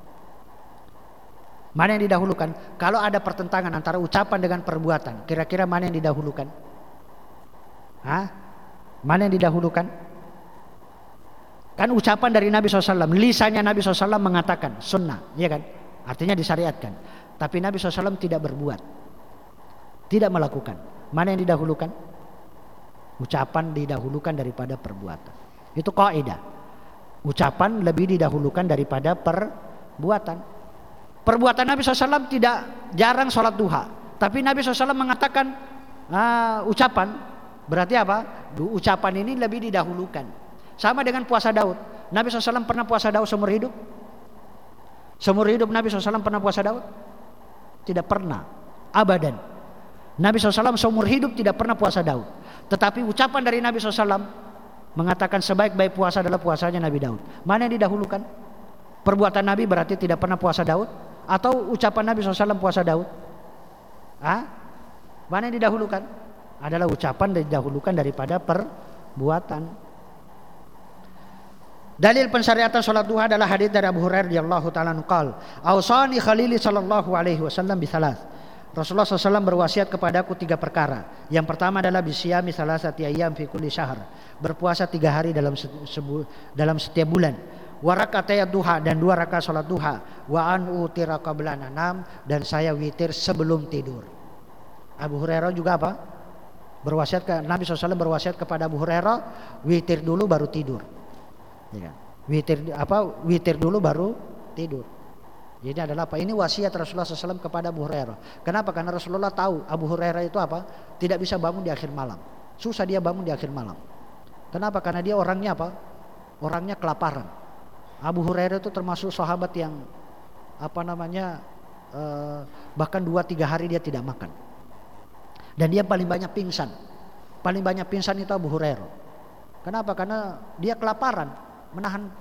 Mana yang didahulukan? Kalau ada pertentangan antara ucapan dengan perbuatan, kira-kira mana yang didahulukan? Hah? Mana yang didahulukan? Kan ucapan dari Nabi shallallahu alaihi wasallam, lisannya Nabi shallallahu alaihi wasallam mengatakan sunnah, ya kan? Artinya disyariatkan. Tapi Nabi shallallahu alaihi wasallam tidak berbuat, tidak melakukan. Mana yang didahulukan? Ucapan didahulukan daripada perbuatan. Itu kaidah. Ucapan lebih didahulukan daripada perbuatan. Perbuatan Nabi shallallahu alaihi wasallam tidak jarang sholat duha. Tapi Nabi shallallahu alaihi wasallam mengatakan uh, ucapan. Berarti apa? Ucapan ini lebih didahulukan. Sama dengan puasa Daud. Nabi shallallahu alaihi wasallam pernah puasa Daud seumur hidup? Seumur hidup Nabi shallallahu alaihi wasallam pernah puasa Daud? Tidak pernah. Abadan. Nabi shallallahu alaihi wasallam seumur hidup tidak pernah puasa Daud. Tetapi ucapan dari Nabi shallallahu alaihi wasallam mengatakan sebaik-baik puasa adalah puasanya Nabi Daud. Mana yang didahulukan? Perbuatan Nabi berarti tidak pernah puasa Daud? Atau ucapan Nabi shallallahu alaihi wasallam puasa Daud? Hah? Mana yang didahulukan? Adalah ucapan yang didahulukan daripada perbuatan. Dalil pensyariatan salat duha adalah hadis dari Abu Hurairah radhiyallahu taala anhu qala, "Ausani khalili sallallahu alaihi wasallam bi thalath." Rasulullah shallallahu alaihi wasallam berwasiat kepadaku tiga perkara. Yang pertama adalah bisyami salasati ayyam fi kulli syahr. Berpuasa tiga hari dalam sebu, dalam setiap bulan. Wa raka'atay duha dan dua rakaat salat duha. Wa an utira qabla nanam dan saya witir sebelum tidur. Abu Hurairah juga apa? Berwasiat ke Nabi shallallahu alaihi wasallam berwasiat kepada Abu Hurairah witir dulu baru tidur. Ya kan? Witir apa? Witir dulu baru tidur. Jadi adalah apa? Ini wasiat Rasulullah shallallahu alaihi wasallam kepada Abu Hurairah. Kenapa? Karena Rasulullah tahu Abu Hurairah itu apa? Tidak bisa bangun di akhir malam. Susah dia bangun di akhir malam. Kenapa? Karena dia orangnya apa? Orangnya kelaparan. Abu Hurairah itu termasuk sahabat yang apa namanya eh, bahkan dua tiga hari dia tidak makan. Dan dia paling banyak pingsan. Paling banyak pingsan itu Abu Hurairah. Kenapa? Karena dia kelaparan, menahan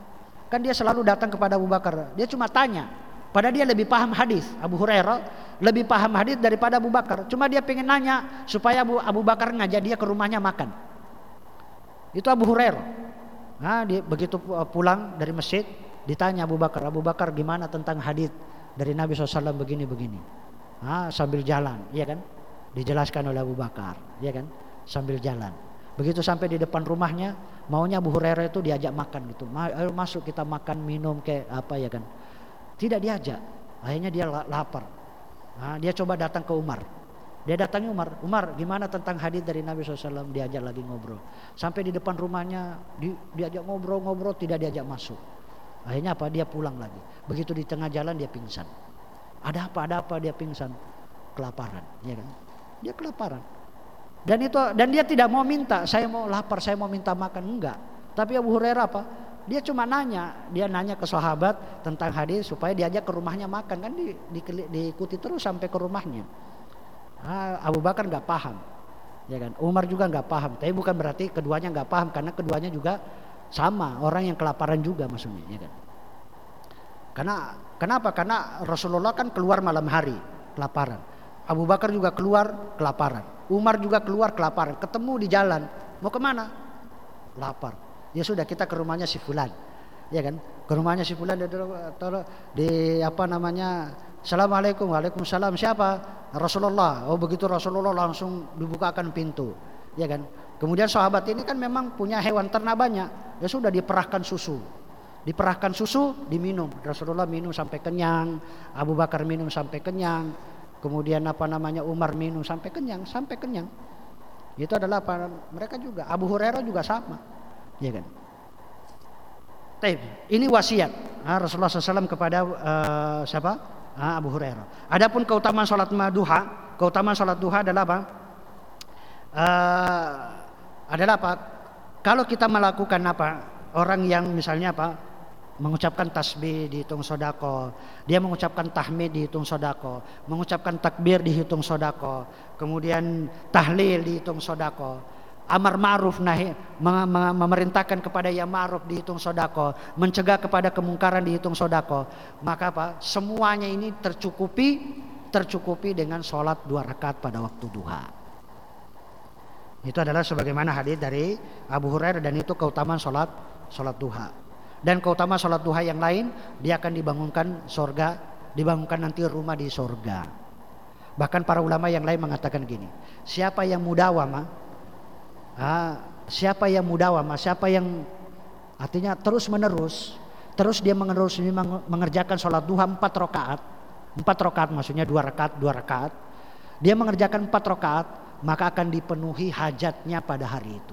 Kan dia selalu datang kepada Abu Bakar. Dia cuma tanya. Padahal dia lebih paham hadis. Abu Hurairah lebih paham hadis daripada Abu Bakar. Cuma dia pengen nanya supaya Abu, Abu Bakar ngajak dia ke rumahnya makan. Itu Abu Hurairah. Nah, dia begitu pulang dari masjid ditanya Abu Bakar, Abu Bakar gimana tentang hadis dari Nabi shallallahu alaihi wasallam begini-begini. Nah, sambil jalan, iya kan? Dijelaskan oleh Abu Bakar, iya kan? Sambil jalan. Begitu sampai di depan rumahnya, maunya Abu Hurairah itu diajak makan gitu. Ayo masuk kita makan, minum kayak apa ya kan? Tidak diajak. Akhirnya dia lapar. Nah, dia coba datang ke Umar. Dia datangi Umar. Umar, gimana tentang hadis dari Nabi shallallahu alaihi wasallam? Diajak lagi ngobrol. Sampai di depan rumahnya, di, diajak ngobrol-ngobrol, tidak diajak masuk. Akhirnya apa? Dia pulang lagi. Begitu di tengah jalan dia pingsan. Ada apa? Ada apa? Dia pingsan. Kelaparan, ya kan? Dia kelaparan. Dan itu, dan dia tidak mau minta. Saya mau lapar, saya mau minta makan, enggak. Tapi Abu Hurairah apa? Dia cuma nanya, dia nanya ke sahabat tentang hadis supaya diajak ke rumahnya makan, kan di, di, diikuti terus sampai ke rumahnya. Nah, Abu Bakar nggak paham, ya kan? Umar juga nggak paham. Tapi bukan berarti keduanya nggak paham, karena keduanya juga sama orang yang kelaparan juga maksudnya, ya kan? Karena kenapa? Karena Rasulullah kan keluar malam hari kelaparan. Abu Bakar juga keluar kelaparan. Umar juga keluar kelaparan. Ketemu di jalan, mau kemana? Lapar. Ya sudah, kita ke rumahnya si Fulan, ya kan? Ke rumahnya si Fulan, di, di apa namanya? Assalamualaikum, waalaikumsalam. Siapa? Rasulullah. Oh begitu Rasulullah langsung dibukakan pintu, ya kan? Kemudian sahabat ini kan memang punya hewan ternak banyak. Ya sudah diperahkan susu, diperahkan susu, diminum. Rasulullah minum sampai kenyang, Abu Bakar minum sampai kenyang, kemudian apa namanya Umar minum sampai kenyang, sampai kenyang. Itu adalah apa? Mereka juga. Abu Hurairah juga sama. Ya kan? Ini wasiat nah, Rasulullah shallallahu alaihi wasallam kepada uh, siapa? Nah, Abu Hurairah. Adapun keutamaan sholat duha, keutamaan sholat duha adalah apa? Uh, adalah apa? Kalau kita melakukan apa? Orang yang misalnya apa? Mengucapkan tasbih dihitung sodako, dia mengucapkan tahmid dihitung sodako, mengucapkan takbir dihitung sodako, kemudian tahlil dihitung sodako, amar ma'ruf nahi memerintahkan kepada yang ma'ruf dihitung sodako, mencegah kepada kemungkaran dihitung sodako. Maka apa? Semuanya ini tercukupi tercukupi dengan sholat dua rakaat pada waktu duha. Itu adalah sebagaimana hadis dari Abu Hurairah, dan itu keutamaan sholat sholat duha. Dan keutamaan sholat duha yang lain, dia akan dibangunkan surga, dibangunkan nanti rumah di surga. Bahkan para ulama yang lain mengatakan gini, siapa yang mudawamah, ah, siapa yang mudawamah, siapa yang artinya terus menerus, terus dia menerus ini mengerjakan sholat duha empat rakaat, empat rakaat maksudnya dua rakaat, dua rakaat, dia mengerjakan empat rakaat, maka akan dipenuhi hajatnya pada hari itu.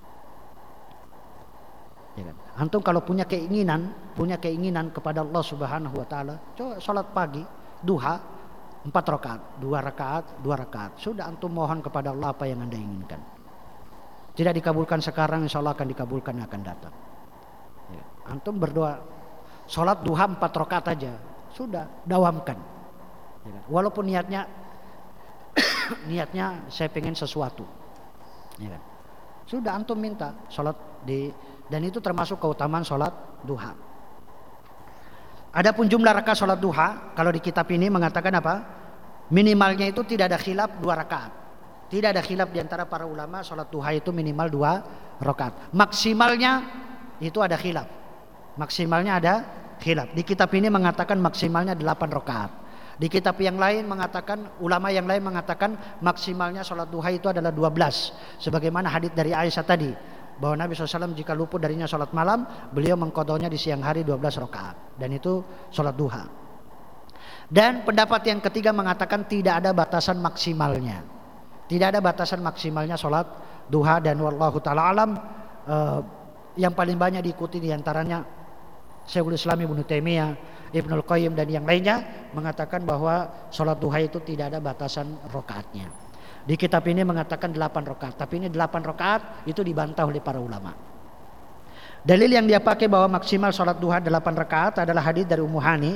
Ya kan? Antum kalau punya keinginan, punya keinginan kepada Allah Subhanahu wa taala, coba salat pagi, duha, empat rakaat, dua rakaat, dua rakaat. Sudah antum mohon kepada Allah apa yang Anda inginkan. Tidak dikabulkan sekarang, insya Allah akan dikabulkan, akan datang. Ya. Antum berdoa, salat duha empat rakaat aja, sudah dawamkan. Ya kan? Walaupun niatnya niatnya saya pengen sesuatu. Ya kan? Sudah antum minta salat di, dan itu termasuk keutamaan sholat duha. Adapun jumlah rakaat sholat duha, kalau di kitab ini mengatakan apa? Minimalnya itu tidak ada khilaf dua rakaat. Tidak ada khilaf di antara para ulama, sholat duha itu minimal dua rakaat. Maksimalnya itu ada khilaf. Maksimalnya ada khilaf. Di kitab ini mengatakan maksimalnya delapan rakaat. Di kitab yang lain mengatakan, ulama yang lain mengatakan maksimalnya sholat duha itu adalah dua belas. Sebagaimana hadits dari Aisyah tadi, bahwa Nabi shallallahu alaihi wasallam jika luput darinya sholat malam, beliau mengqadhonya di siang hari dua belas rakaat, dan itu sholat duha. Dan pendapat yang ketiga mengatakan tidak ada batasan maksimalnya, tidak ada batasan maksimalnya sholat duha. Dan wallahu taala alam, eh, yang paling banyak diikuti diantaranya Syekhul Islam Ibnu Taimiyah, Ibnul Qayyim dan yang lainnya mengatakan bahwa sholat duha itu tidak ada batasan rakaatnya. Di kitab ini mengatakan delapan rakaat, tapi ini delapan rakaat itu dibantah oleh para ulama. Dalil yang dia pakai bahwa maksimal sholat duha delapan rakaat adalah hadis dari Ummu Hani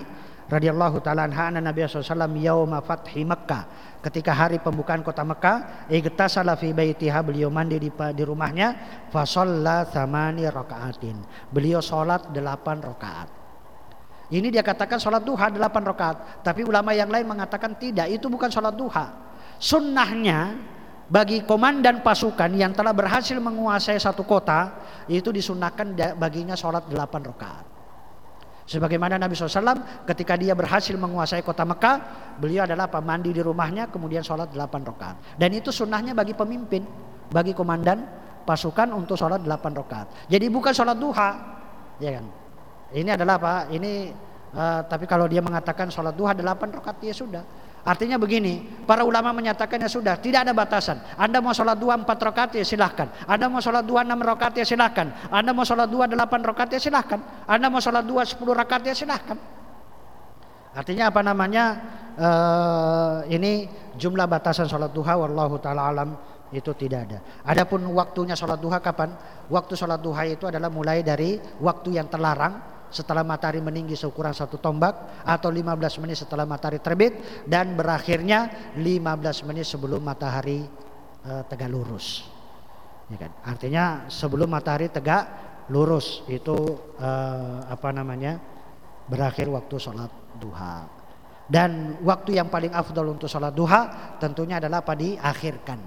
radhiyallahu taala anha anna Nabi sallallahu alaihi wasallam yauma fathi Makkah, ketika hari pembukaan kota Mekah, igtasala fi baitiha, beliau mandi di, di rumahnya, fa shalla tsamani rakaatin, beliau salat delapan rakaat. Ini dia katakan salat duha delapan rakaat, tapi ulama yang lain mengatakan tidak, itu bukan salat duha. Sunnahnya bagi komandan pasukan yang telah berhasil menguasai satu kota, itu disunnahkan baginya salat delapan rakaat. Sebagaimana Nabi shallallahu alaihi wasallam ketika dia berhasil menguasai kota Mekah, beliau adalah apa? Mandi di rumahnya kemudian sholat delapan rakaat. Dan itu sunnahnya bagi pemimpin, bagi komandan pasukan untuk sholat delapan rakaat. Jadi bukan sholat duha, ya kan? Ini adalah apa? Ini uh, tapi kalau dia mengatakan sholat duha delapan rakaat, ya sudah. Artinya begini, para ulama menyatakan ya sudah, tidak ada batasan. Anda mau sholat dua empat rakaat ya silahkan. Anda mau sholat dua enam rakaat ya silahkan. Anda mau sholat dua delapan rakaat ya silahkan. Anda mau sholat dua sepuluh rakaat ya silahkan. Artinya apa namanya? Uh, ini jumlah batasan sholat duha, wallahu taala alam, itu tidak ada. Adapun waktunya sholat duha kapan? Waktu sholat duha itu adalah mulai dari waktu yang terlarang, setelah matahari meninggi seukuran satu tombak, atau lima belas menit setelah matahari terbit, dan berakhirnya lima belas menit sebelum matahari e, tegak lurus, ya kan? Artinya sebelum matahari tegak lurus itu e, apa namanya berakhir waktu sholat duha. Dan waktu yang paling afdol untuk sholat duha tentunya adalah apa? Diakhirkan.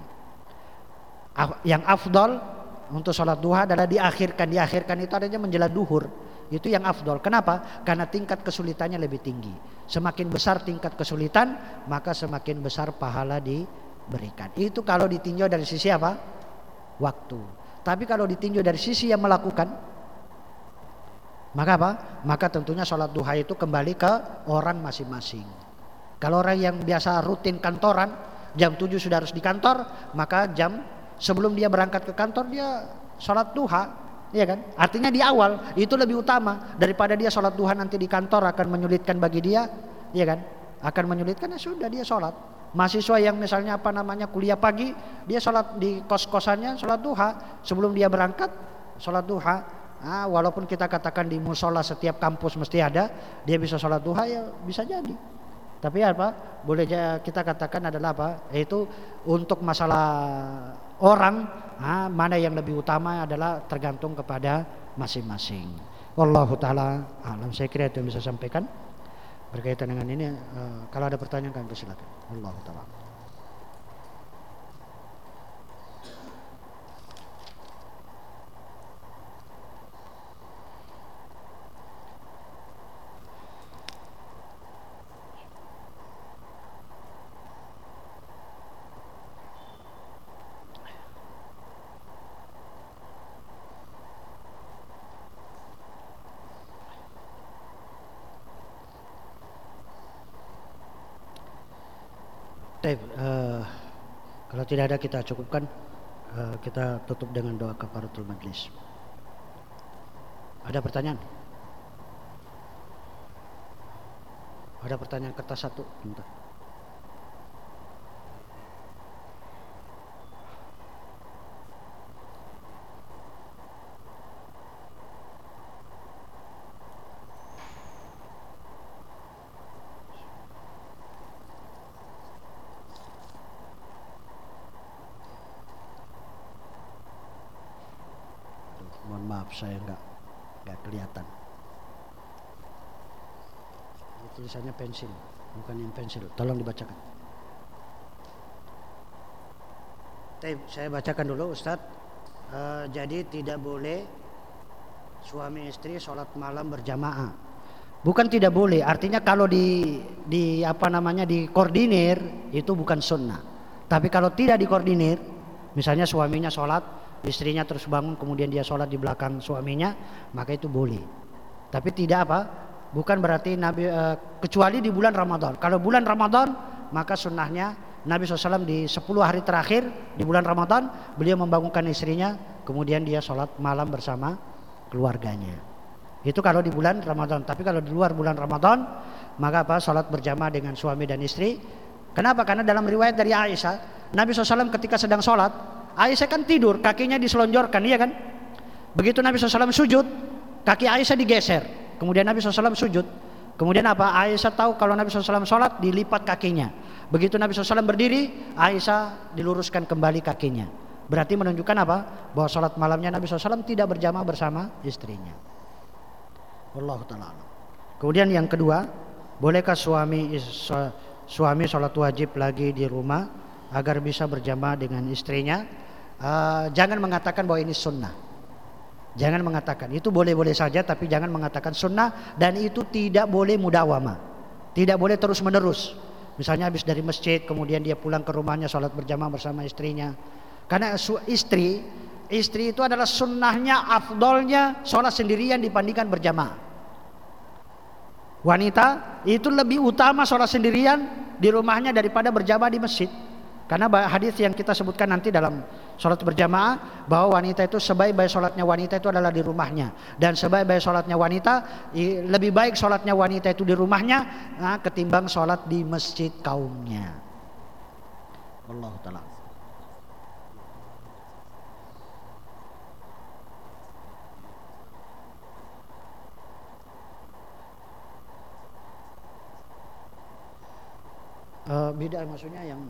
Yang afdol untuk sholat duha adalah diakhirkan. Diakhirkan itu adanya menjelang duhur. Itu yang afdol. Kenapa? Karena tingkat kesulitannya lebih tinggi. Semakin besar tingkat kesulitan, maka semakin besar pahala diberikan. Itu kalau ditinjau dari sisi apa? Waktu. Tapi kalau ditinjau dari sisi yang melakukan, maka apa? Maka tentunya sholat duha itu kembali ke orang masing-masing. Kalau orang yang biasa rutin kantoran, jam tujuh sudah harus di kantor, maka jam sebelum dia berangkat ke kantor dia sholat duha. Iya kan? Artinya di awal itu lebih utama daripada dia sholat duha nanti di kantor akan menyulitkan bagi dia, iya kan? Akan menyulitkan, ya sudah dia sholat. Mahasiswa yang misalnya apa namanya kuliah pagi, dia sholat di kos-kosannya sholat duha sebelum dia berangkat sholat duha. Nah, walaupun kita katakan di musola setiap kampus mesti ada, dia bisa sholat duha, ya bisa jadi. Tapi apa? Boleh kita katakan adalah apa? Yaitu untuk masalah orang, nah, mana yang lebih utama adalah tergantung kepada masing-masing. Wallahu taala alam. Saya kira itu yang bisa sampaikan berkaitan dengan ini. Uh, kalau ada pertanyaan kami persilakan. Wallahu taala. Baik, uh, kalau tidak ada kita cukupkan, uh, kita tutup dengan doa kafaratul majlis. Ada pertanyaan? Ada pertanyaan kertas satu, bentar. Mohon maaf saya nggak nggak kelihatan. Ini tulisannya pensil, bukan yang pensil. Tolong dibacakan. Saya bacakan dulu, Ustadz. E, jadi tidak boleh suami istri sholat malam berjamaah. Bukan tidak boleh, artinya kalau di di apa namanya dikoordinir itu bukan sunnah. Tapi kalau tidak dikoordinir, misalnya suaminya sholat, istrinya terus bangun kemudian dia sholat di belakang suaminya, maka itu boleh. Tapi tidak apa? Bukan berarti Nabi eh, kecuali di bulan Ramadan. Kalau bulan Ramadan maka sunnahnya Nabi shallallahu alaihi wasallam di sepuluh hari terakhir di bulan Ramadan beliau membangunkan istrinya, kemudian dia sholat malam bersama keluarganya. Itu kalau di bulan Ramadan. Tapi kalau di luar bulan Ramadan maka apa? Sholat berjamaah dengan suami dan istri. Kenapa? Karena dalam riwayat dari Aisyah, Nabi shallallahu alaihi wasallam ketika sedang sholat, Aisyah kan tidur, kakinya diselonjorkan, iya kan? Begitu Nabi shallallahu alaihi wasallam sujud, kaki Aisyah digeser. Kemudian Nabi shallallahu alaihi wasallam sujud. Kemudian apa? Aisyah tahu kalau Nabi shallallahu alaihi wasallam sholat dilipat kakinya. Begitu Nabi shallallahu alaihi wasallam berdiri, Aisyah diluruskan kembali kakinya. Berarti menunjukkan apa? Bahwa sholat malamnya Nabi shallallahu alaihi wasallam tidak berjamaah bersama istrinya. Wallahu ta'ala. Kemudian yang kedua, bolehkah suami suami sholat wajib lagi di rumah agar bisa berjamaah dengan istrinya? Uh, jangan mengatakan bahwa ini sunnah. Jangan mengatakan itu, boleh-boleh saja, tapi jangan mengatakan sunnah. Dan itu tidak boleh mudawamah, tidak boleh terus menerus. Misalnya habis dari masjid kemudian dia pulang ke rumahnya sholat berjamaah bersama istrinya. Karena istri istri itu adalah sunnahnya, afdolnya sholat sendirian dibandingkan berjamaah. Wanita itu lebih utama sholat sendirian di rumahnya daripada berjamaah di masjid. Karena hadis yang kita sebutkan nanti dalam sholat berjamaah, bahwa wanita itu sebaik-baik sholatnya wanita itu adalah di rumahnya, dan sebaik-baik sholatnya wanita, lebih baik sholatnya wanita itu di rumahnya nah, ketimbang sholat di masjid kaumnya. Wallahu ta'ala. Uh, beda maksudnya yang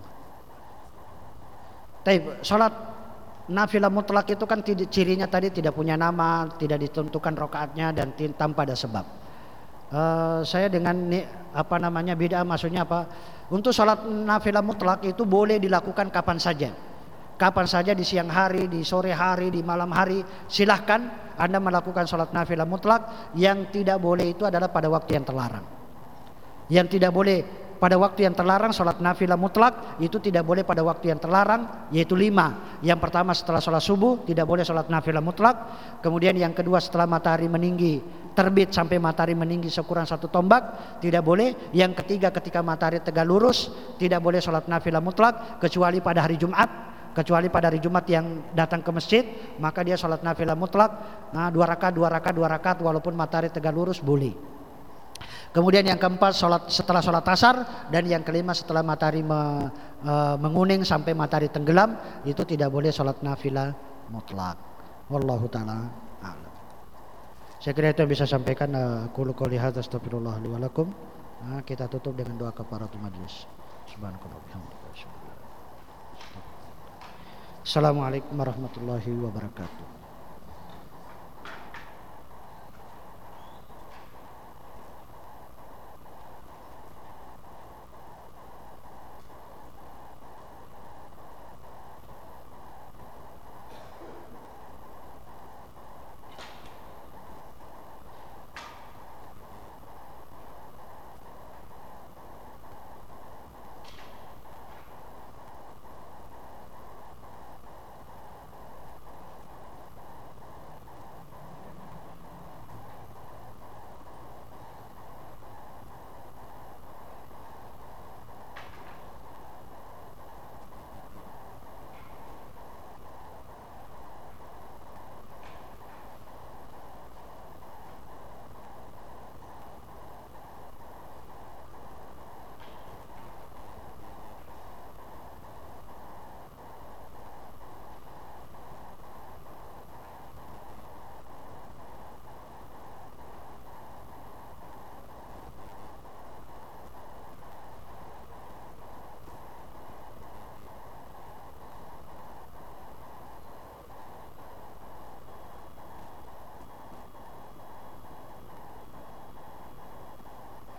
Taib, sholat nafilah mutlak itu kan cirinya tadi tidak punya nama, tidak ditentukan rokaatnya, dan tanpa ada sebab. Uh, saya dengan apa namanya bid'ah maksudnya apa? Untuk sholat nafilah mutlak itu boleh dilakukan kapan saja, kapan saja, di siang hari, di sore hari, di malam hari, silahkan Anda melakukan sholat nafilah mutlak. Yang tidak boleh itu adalah pada waktu yang terlarang. Yang tidak boleh pada waktu yang terlarang sholat nafilah mutlak itu tidak boleh pada waktu yang terlarang, yaitu lima. Yang pertama setelah sholat subuh tidak boleh sholat nafilah mutlak. Kemudian yang kedua setelah matahari meninggi terbit sampai matahari meninggi seukuran satu tombak tidak boleh. Yang ketiga ketika matahari tegak lurus tidak boleh sholat nafilah mutlak, kecuali pada hari Jumat. Kecuali pada hari Jumat yang datang ke masjid, maka dia sholat nafilah mutlak. Nah, dua rakaat, dua rakaat, dua rakaat walaupun matahari tegak lurus boleh. Kemudian yang keempat sholat setelah sholat asar, dan yang kelima setelah matahari me, e, menguning sampai matahari tenggelam itu tidak boleh sholat nafilah mutlak. Wallahu ta'ala a'lam. Saya kira itu yang bisa sampaikan. Qulu qouli hadza astaghfirullah li wa lakum. Nah, kita tutup dengan doa kafaratul majlis. Subhanakallah bihamdika. Assalamualaikum warahmatullahi wabarakatuh.